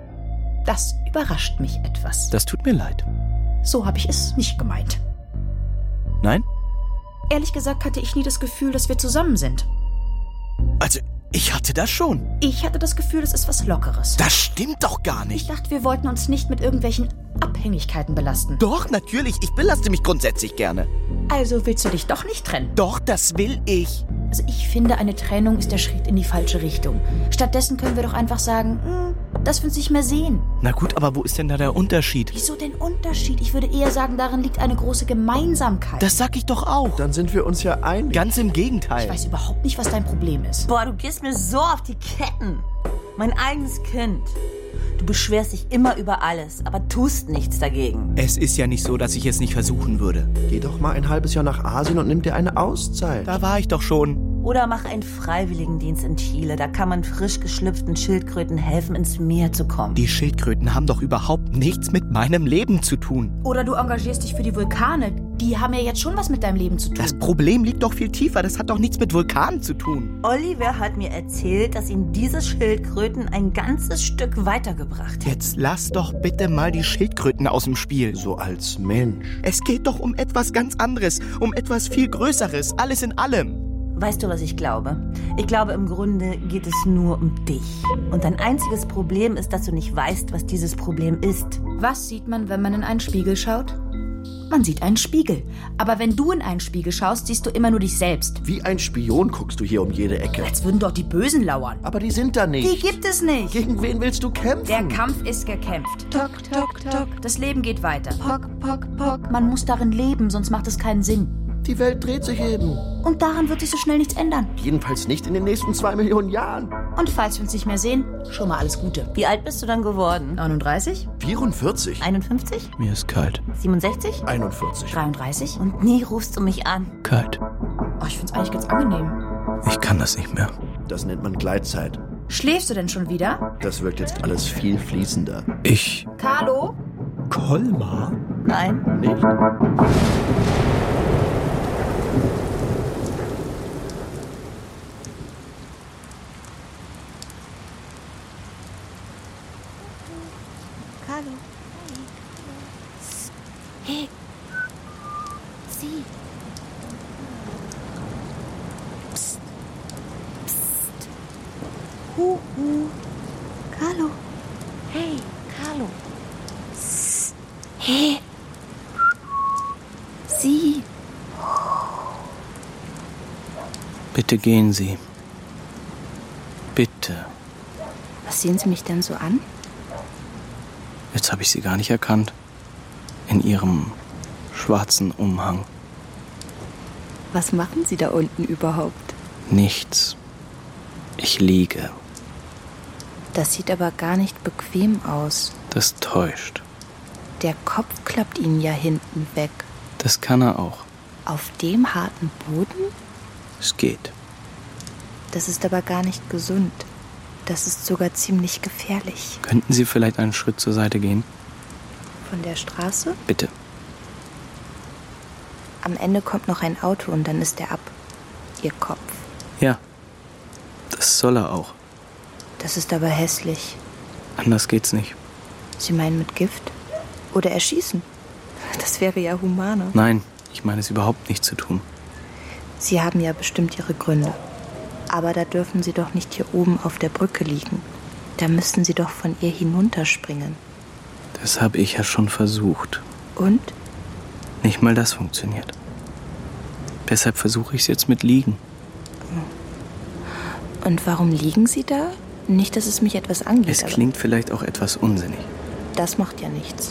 G: Das überrascht mich etwas.
F: Das tut mir leid.
G: So habe ich es nicht gemeint.
F: Nein?
G: Ehrlich gesagt hatte ich nie das Gefühl, dass wir zusammen sind.
F: Also, ich hatte das schon.
G: Ich hatte das Gefühl, es ist was Lockeres.
F: Das stimmt doch gar nicht.
G: Ich dachte, wir wollten uns nicht mit irgendwelchen Abhängigkeiten belasten.
F: Doch, natürlich. Ich belaste mich grundsätzlich gerne.
G: Also willst du dich doch nicht trennen?
F: Doch, das will ich.
G: Also ich finde, eine Trennung ist der Schritt in die falsche Richtung. Stattdessen können wir doch einfach sagen, dass wir uns nicht mehr sehen.
F: Na gut, aber wo ist denn da der Unterschied?
G: Wieso denn Unterschied? Ich würde eher sagen, darin liegt eine große Gemeinsamkeit.
F: Das sag ich doch auch.
I: Dann sind wir uns ja einig.
F: Ganz im Gegenteil.
G: Ich weiß überhaupt nicht, was dein Problem ist.
J: Boah, du gehst mir so auf die Ketten. Mein eigenes Kind. Du beschwerst dich immer über alles, aber tust nichts dagegen.
F: Es ist ja nicht so, dass ich es nicht versuchen würde.
I: Geh doch mal ein halbes Jahr nach Asien und nimm dir eine Auszeit.
F: Da war ich doch schon.
J: Oder mach einen Freiwilligendienst in Chile. Da kann man frisch geschlüpften Schildkröten helfen, ins Meer zu kommen.
F: Die Schildkröten haben doch überhaupt nichts mit meinem Leben zu tun.
G: Oder du engagierst dich für die Vulkane. Die haben ja jetzt schon was mit deinem Leben zu tun.
F: Das Problem liegt doch viel tiefer. Das hat doch nichts mit Vulkanen zu tun.
J: Oliver hat mir erzählt, dass ihn diese Schildkröten ein ganzes Stück weitergebracht hat.
F: Jetzt lass doch bitte mal die Schildkröten aus dem Spiel.
I: So als Mensch.
F: Es geht doch um etwas ganz anderes. Um etwas viel Größeres. Alles in allem.
J: Weißt du, was ich glaube? Ich glaube, im Grunde geht es nur um dich. Und dein einziges Problem ist, dass du nicht weißt, was dieses Problem ist.
G: Was sieht man, wenn man in einen Spiegel schaut? Man sieht einen Spiegel. Aber wenn du in einen Spiegel schaust, siehst du immer nur dich selbst.
I: Wie ein Spion guckst du hier um jede Ecke.
G: Als würden dort die Bösen lauern.
I: Aber die sind da nicht.
G: Die gibt es nicht.
I: Gegen wen willst du kämpfen?
G: Der Kampf ist gekämpft.
C: Tok, tok, tok.
G: Das Leben geht weiter.
C: Pock, pock, pock.
G: Man muss darin leben, sonst macht es keinen Sinn.
I: Die Welt dreht sich eben.
G: Und daran wird sich so schnell nichts ändern.
I: Jedenfalls nicht in den nächsten zwei Millionen Jahren.
G: Und falls wir uns nicht mehr sehen, schon mal alles Gute.
J: Wie alt bist du dann geworden?
G: neununddreißig?
I: vierundvierzig.
J: einundfünfzig?
F: Mir ist kalt.
J: siebenundsechzig?
I: einundvierzig.
G: dreiunddreißig?
J: Und nie rufst du mich an.
F: Kalt.
G: Oh, ich find's eigentlich ganz angenehm.
F: Ich kann das nicht mehr.
I: Das nennt man Gleitzeit.
G: Schläfst du denn schon wieder?
I: Das wirkt jetzt alles viel fließender.
F: Ich...
G: Carlo?
H: Kolmar?
J: Nein.
I: Nicht?
C: Carlo. Hey. Sie. Psst. Psst. Hu, hu. Carlo. Hey, Carlo. Psst.
G: Hey! Sie!
H: Bitte gehen Sie. Bitte.
G: Was sehen Sie mich denn so an?
H: Jetzt habe ich Sie gar nicht erkannt. In Ihrem schwarzen Umhang.
G: Was machen Sie da unten überhaupt?
H: Nichts. Ich liege.
G: Das sieht aber gar nicht bequem aus.
H: Das täuscht.
G: Der Kopf klappt Ihnen ja hinten weg.
H: Das kann er auch.
G: Auf dem harten Boden?
H: Es geht.
G: Das ist aber gar nicht gesund. Das ist sogar ziemlich gefährlich.
H: Könnten Sie vielleicht einen Schritt zur Seite gehen?
G: Von der Straße?
H: Bitte.
G: Am Ende kommt noch ein Auto und dann ist er ab. Ihr Kopf.
H: Ja, das soll er auch.
G: Das ist aber hässlich.
H: Anders geht's nicht.
G: Sie meinen mit Gift? Oder erschießen? Das wäre ja humaner.
H: Nein, ich meine es überhaupt nicht zu tun.
G: Sie haben ja bestimmt Ihre Gründe. Aber da dürfen Sie doch nicht hier oben auf der Brücke liegen. Da müssten Sie doch von ihr hinunterspringen.
H: Das habe ich ja schon versucht.
G: Und?
H: Nicht mal das funktioniert. Deshalb versuche ich es jetzt mit Liegen.
G: Und warum liegen Sie da? Nicht, dass es mich etwas angeht.
H: Es klingt vielleicht auch etwas unsinnig.
G: Das macht ja nichts.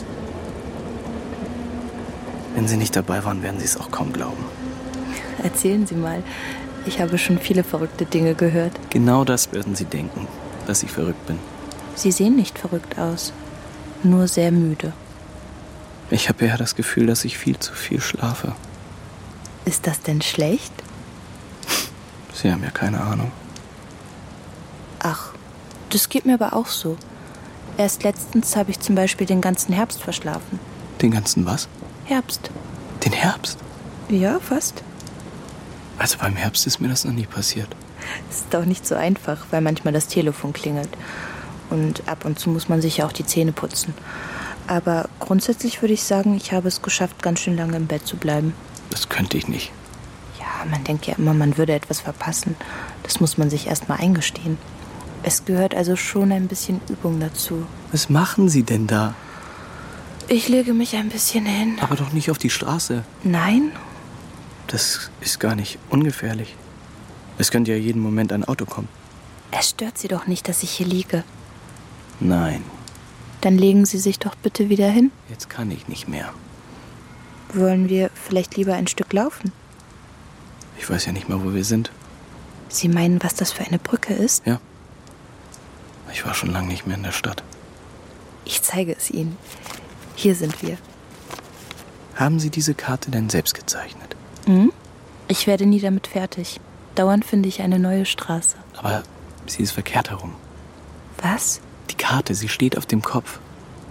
H: Wenn Sie nicht dabei waren, werden Sie es auch kaum glauben.
G: Erzählen Sie mal. Ich habe schon viele verrückte Dinge gehört.
H: Genau das werden Sie denken, dass ich verrückt bin.
G: Sie sehen nicht verrückt aus. Nur sehr müde.
H: Ich habe eher das Gefühl, dass ich viel zu viel schlafe.
G: Ist das denn schlecht?
H: Sie haben ja keine Ahnung.
G: Ach, das geht mir aber auch so. Erst letztens habe ich zum Beispiel den ganzen Herbst verschlafen.
H: Den ganzen was?
G: Herbst.
H: Den Herbst?
G: Ja, fast.
H: Also beim Herbst ist mir das noch nie passiert.
G: Ist doch nicht so einfach, weil manchmal das Telefon klingelt. Und ab und zu muss man sich ja auch die Zähne putzen. Aber grundsätzlich würde ich sagen, ich habe es geschafft, ganz schön lange im Bett zu bleiben.
H: Das könnte ich nicht.
G: Ja, man denkt ja immer, man würde etwas verpassen. Das muss man sich erst mal eingestehen. Es gehört also schon ein bisschen Übung dazu.
H: Was machen Sie denn da?
G: Ich lege mich ein bisschen hin.
H: Aber doch nicht auf die Straße.
G: Nein?
H: Das ist gar nicht ungefährlich. Es könnte ja jeden Moment ein Auto kommen.
G: Es stört Sie doch nicht, dass ich hier liege.
H: Nein.
G: Dann legen Sie sich doch bitte wieder hin.
H: Jetzt kann ich nicht mehr.
G: Wollen wir vielleicht lieber ein Stück laufen?
H: Ich weiß ja nicht mal, wo wir sind.
G: Sie meinen, was das für eine Brücke ist?
H: Ja. Ich war schon lange nicht mehr in der Stadt.
G: Ich zeige es Ihnen. Hier sind wir.
H: Haben Sie diese Karte denn selbst gezeichnet?
G: Hm? Ich werde nie damit fertig. Dauernd finde ich eine neue Straße.
H: Aber sie ist verkehrt herum.
G: Was?
H: Die Karte, sie steht auf dem Kopf.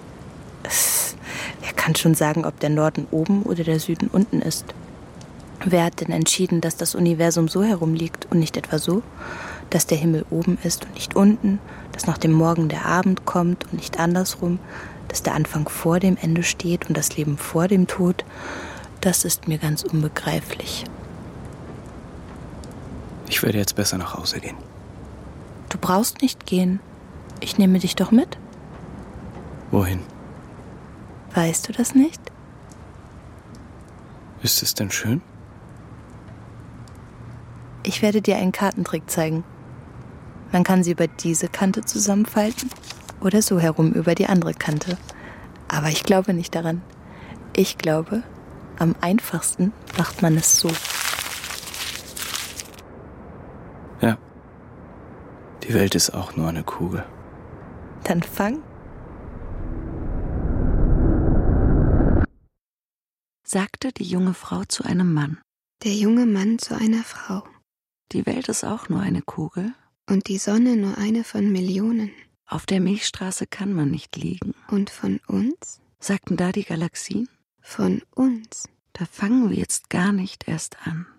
G: Wer kann schon sagen, ob der Norden oben oder der Süden unten ist? Wer hat denn entschieden, dass das Universum so herumliegt und nicht etwa so? Dass der Himmel oben ist und nicht unten? Dass nach dem Morgen der Abend kommt und nicht andersrum? Dass der Anfang vor dem Ende steht und das Leben vor dem Tod? Das ist mir ganz unbegreiflich.
H: Ich werde jetzt besser nach Hause gehen.
G: Du brauchst nicht gehen. Ich nehme dich doch mit.
H: Wohin?
G: Weißt du das nicht?
H: Ist es denn schön?
G: Ich werde dir einen Kartentrick zeigen. Man kann sie über diese Kante zusammenfalten oder so herum über die andere Kante. Aber ich glaube nicht daran. Ich glaube, am einfachsten macht man es so.
H: Ja. Die Welt ist auch nur eine Kugel.
G: Dann fang.
B: Sagte die junge Frau zu einem Mann.
C: Der junge Mann zu einer Frau.
B: Die Welt ist auch nur eine Kugel.
C: Und die Sonne nur eine von Millionen.
B: Auf der Milchstraße kann man nicht liegen.
C: Und von uns?
B: Sagten da die Galaxien?
C: Von uns.
B: Da fangen wir jetzt gar nicht erst an.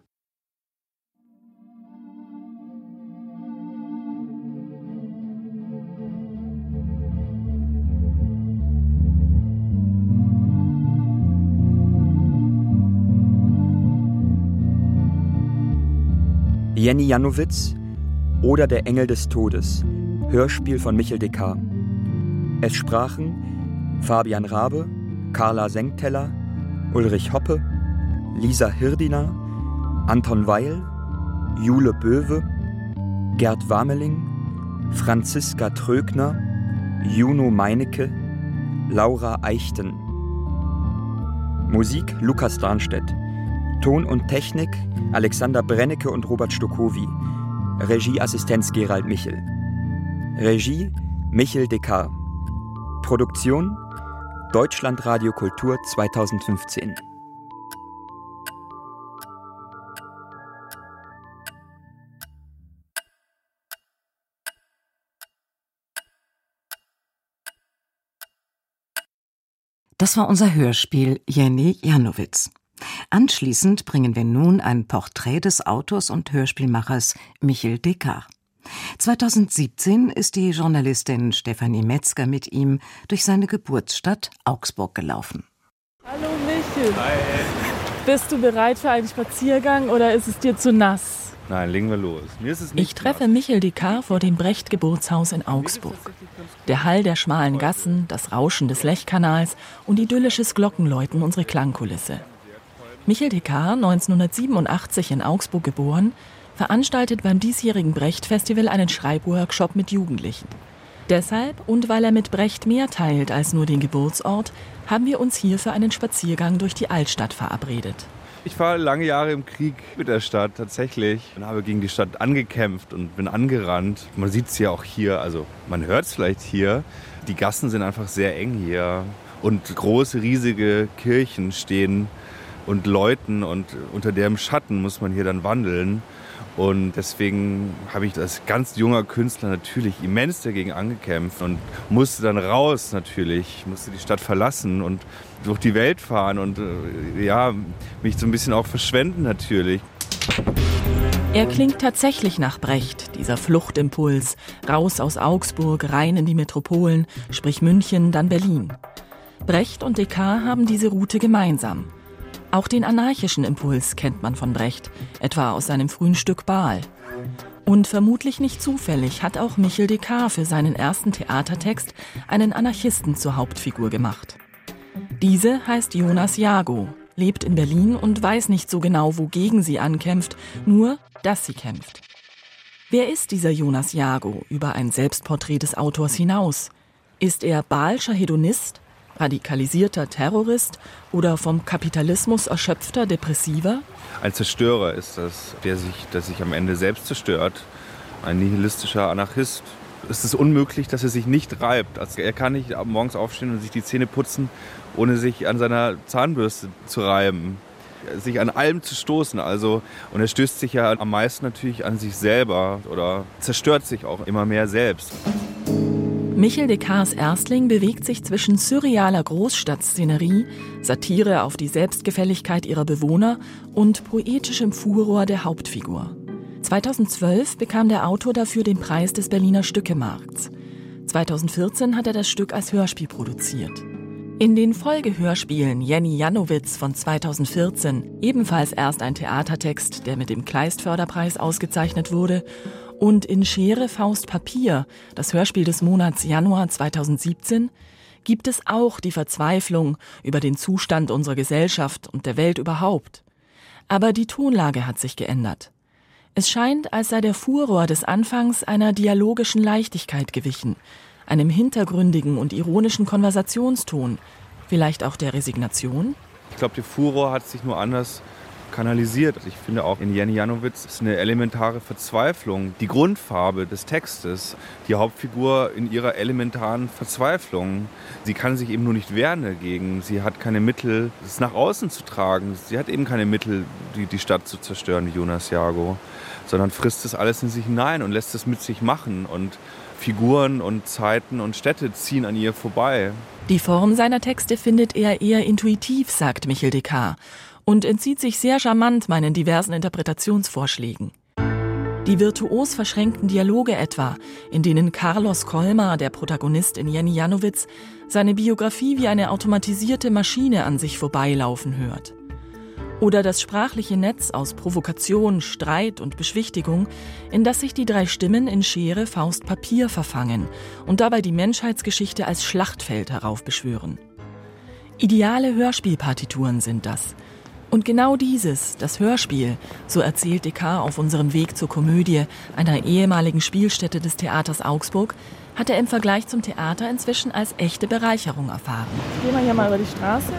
D: Jenny Janowitz oder Der Engel des Todes. Hörspiel von Michel Descartes. Es sprachen Fabian Rabe, Carla Senkteller, Ulrich Hoppe, Lisa Hirdiner, Anton Weil, Jule Böwe, Gerd Wameling, Franziska Trögner, Juno Meinecke, Laura Eichten. Musik Lukas Darnstedt. Ton und Technik Alexander Brennecke und Robert Stokowy. Regieassistenz Gerald Michel. Regie Michel Descartes. Produktion Deutschlandradio Kultur zweitausendfünfzehn.
B: Das war unser Hörspiel Jenny Janowitz. Anschließend bringen wir nun ein Porträt des Autors und Hörspielmachers Michel Descartes. zweitausendsiebzehn ist die Journalistin Stefanie Metzger mit ihm durch seine Geburtsstadt Augsburg gelaufen.
L: Hallo Michel.
M: Hi.
L: Bist du bereit für einen Spaziergang oder ist es dir zu nass?
M: Nein, legen wir los. Mir ist es nicht
L: ich treffe
M: nass.
L: Michel Descartes vor dem Brecht-Geburtshaus in Augsburg. Der Hall der schmalen Gassen, das Rauschen des Lechkanals und idyllisches Glockenläuten unsere Klangkulisse. Michel Descartes, neunzehnhundertsiebenundachtzig in Augsburg geboren, veranstaltet beim diesjährigen Brecht-Festival einen Schreibworkshop mit Jugendlichen. Deshalb und weil er mit Brecht mehr teilt als nur den Geburtsort, haben wir uns hier für einen Spaziergang durch die Altstadt verabredet.
M: Ich war lange Jahre im Krieg mit der Stadt tatsächlich und habe gegen die Stadt angekämpft und bin angerannt. Man sieht es ja auch hier, also man hört es vielleicht hier. Die Gassen sind einfach sehr eng hier und große, riesige Kirchen stehen und läuten und unter deren Schatten muss man hier dann wandeln. Und deswegen habe ich als ganz junger Künstler natürlich immens dagegen angekämpft und musste dann raus natürlich, musste die Stadt verlassen und durch die Welt fahren und äh, ja, mich so ein bisschen auch verschwenden natürlich.
L: Er klingt tatsächlich nach Brecht, dieser Fluchtimpuls, raus aus Augsburg, rein in die Metropolen, sprich München, dann Berlin. Brecht und Descartes haben diese Route gemeinsam. Auch den anarchischen Impuls kennt man von Brecht, etwa aus seinem frühen Stück Baal. Und vermutlich nicht zufällig hat auch Michel Descartes für seinen ersten Theatertext einen Anarchisten zur Hauptfigur gemacht. Diese heißt Jonas Jago, lebt in Berlin und weiß nicht so genau, wogegen sie ankämpft, nur, dass sie kämpft. Wer ist dieser Jonas Jago über ein Selbstporträt des Autors hinaus? Ist er baalscher Hedonist? Radikalisierter Terrorist oder vom Kapitalismus erschöpfter Depressiver?
M: Ein Zerstörer ist das, der sich, der sich am Ende selbst zerstört. Ein nihilistischer Anarchist. Es ist unmöglich, dass er sich nicht reibt. Also er kann nicht morgens aufstehen und sich die Zähne putzen, ohne sich an seiner Zahnbürste zu reiben. Sich an allem zu stoßen. Also, und er stößt sich ja am meisten natürlich an sich selber oder zerstört sich auch immer mehr selbst.
L: Michel Descartes' Erstling bewegt sich zwischen surrealer Großstadtszenerie, Satire auf die Selbstgefälligkeit ihrer Bewohner und poetischem Furor der Hauptfigur. zweitausendzwölf bekam der Autor dafür den Preis des Berliner Stückemarkts. zweitausendvierzehn hat er das Stück als Hörspiel produziert. In den Folgehörspielen Jenny Janowitz von zweitausendvierzehn, ebenfalls erst ein Theatertext, der mit dem Kleist-Förderpreis ausgezeichnet wurde, und in Schere, Faust, Papier, das Hörspiel des Monats Januar zweitausendsiebzehn, gibt es auch die Verzweiflung über den Zustand unserer Gesellschaft und der Welt überhaupt. Aber die Tonlage hat sich geändert. Es scheint, als sei der Furor des Anfangs einer dialogischen Leichtigkeit gewichen, einem hintergründigen und ironischen Konversationston, vielleicht auch der Resignation?
M: Ich glaube, der Furor hat sich nur anders kanalisiert. Ich finde auch in Jenny Janowitz ist eine elementare Verzweiflung. Die Grundfarbe des Textes, die Hauptfigur in ihrer elementaren Verzweiflung. Sie kann sich eben nur nicht wehren dagegen. Sie hat keine Mittel, es nach außen zu tragen. Sie hat eben keine Mittel, die, die Stadt zu zerstören, wie Jonas Jago, sondern frisst es alles in sich hinein und lässt es mit sich machen. Und Figuren und Zeiten und Städte ziehen an ihr vorbei.
L: Die Form seiner Texte findet er eher intuitiv, sagt Michel Descartes, und entzieht sich sehr charmant meinen diversen Interpretationsvorschlägen. Die virtuos verschränkten Dialoge etwa, in denen Carlos Kolmar, der Protagonist in Jenny Janowitz, seine Biografie wie eine automatisierte Maschine an sich vorbeilaufen hört. Oder das sprachliche Netz aus Provokation, Streit und Beschwichtigung, in das sich die drei Stimmen in Schere, Faust, Papier verfangen und dabei die Menschheitsgeschichte als Schlachtfeld heraufbeschwören. Ideale Hörspielpartituren sind das. Und genau dieses, das Hörspiel, so erzählt Descartes auf unserem Weg zur Komödie, einer ehemaligen Spielstätte des Theaters Augsburg, hat er im Vergleich zum Theater inzwischen als echte Bereicherung erfahren.
N: Gehen wir hier mal über die Straße.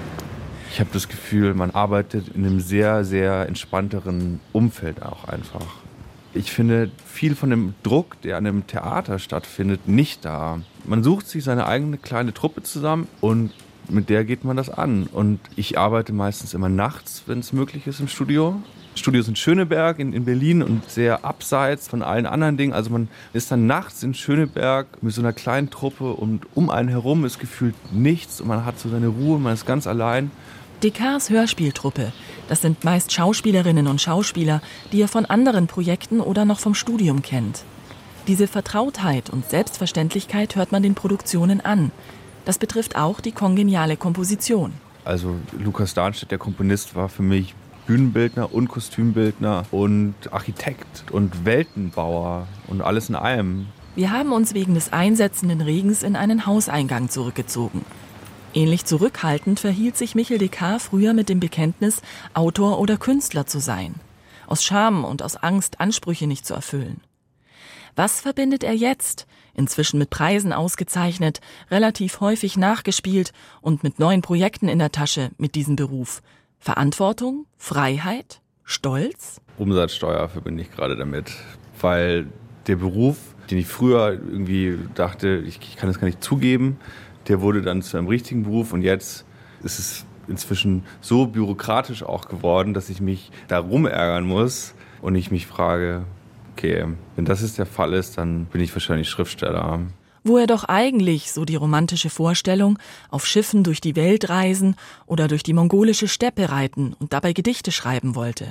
M: Ich habe das Gefühl, man arbeitet in einem sehr, sehr entspannteren Umfeld auch einfach. Ich finde viel von dem Druck, der an einem Theater stattfindet, nicht da. Man sucht sich seine eigene kleine Truppe zusammen und mit der geht man das an. Und ich arbeite meistens immer nachts, wenn es möglich ist, im Studio. Studios in Schöneberg in, in Berlin und sehr abseits von allen anderen Dingen. Also man ist dann nachts in Schöneberg mit so einer kleinen Truppe und um einen herum ist gefühlt nichts und man hat so seine Ruhe, man ist ganz allein.
L: Descartes Hörspieltruppe, das sind meist Schauspielerinnen und Schauspieler, die ihr von anderen Projekten oder noch vom Studium kennt. Diese Vertrautheit und Selbstverständlichkeit hört man den Produktionen an. Das betrifft auch die kongeniale Komposition.
M: Also Lukas Darnstedt, der Komponist, war für mich Bühnenbildner und Kostümbildner und Architekt und Weltenbauer und alles in allem.
L: Wir haben uns wegen des einsetzenden Regens in einen Hauseingang zurückgezogen. Ähnlich zurückhaltend verhielt sich Michel Descartes früher mit dem Bekenntnis, Autor oder Künstler zu sein. Aus Scham und aus Angst, Ansprüche nicht zu erfüllen. Was verbindet er jetzt, inzwischen mit Preisen ausgezeichnet, relativ häufig nachgespielt und mit neuen Projekten in der Tasche mit diesem Beruf? Verantwortung? Freiheit? Stolz?
M: Umsatzsteuer verbinde ich gerade damit, weil der Beruf, den ich früher irgendwie dachte, ich, ich kann das gar nicht zugeben, der wurde dann zu einem richtigen Beruf und jetzt ist es inzwischen so bürokratisch auch geworden, dass ich mich da rumärgern muss und ich mich frage, okay, wenn das jetzt der Fall ist, dann bin ich wahrscheinlich Schriftsteller.
L: Wo er doch eigentlich, so die romantische Vorstellung, auf Schiffen durch die Welt reisen oder durch die mongolische Steppe reiten und dabei Gedichte schreiben wollte.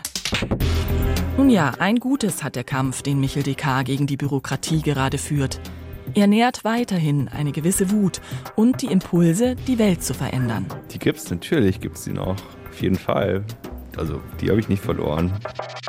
L: Nun ja, ein Gutes hat der Kampf, den Michel Descartes gegen die Bürokratie gerade führt. Er nährt weiterhin eine gewisse Wut und die Impulse, die Welt zu verändern.
M: Die gibt's, natürlich gibt's die noch, auf jeden Fall. Also die habe ich nicht verloren.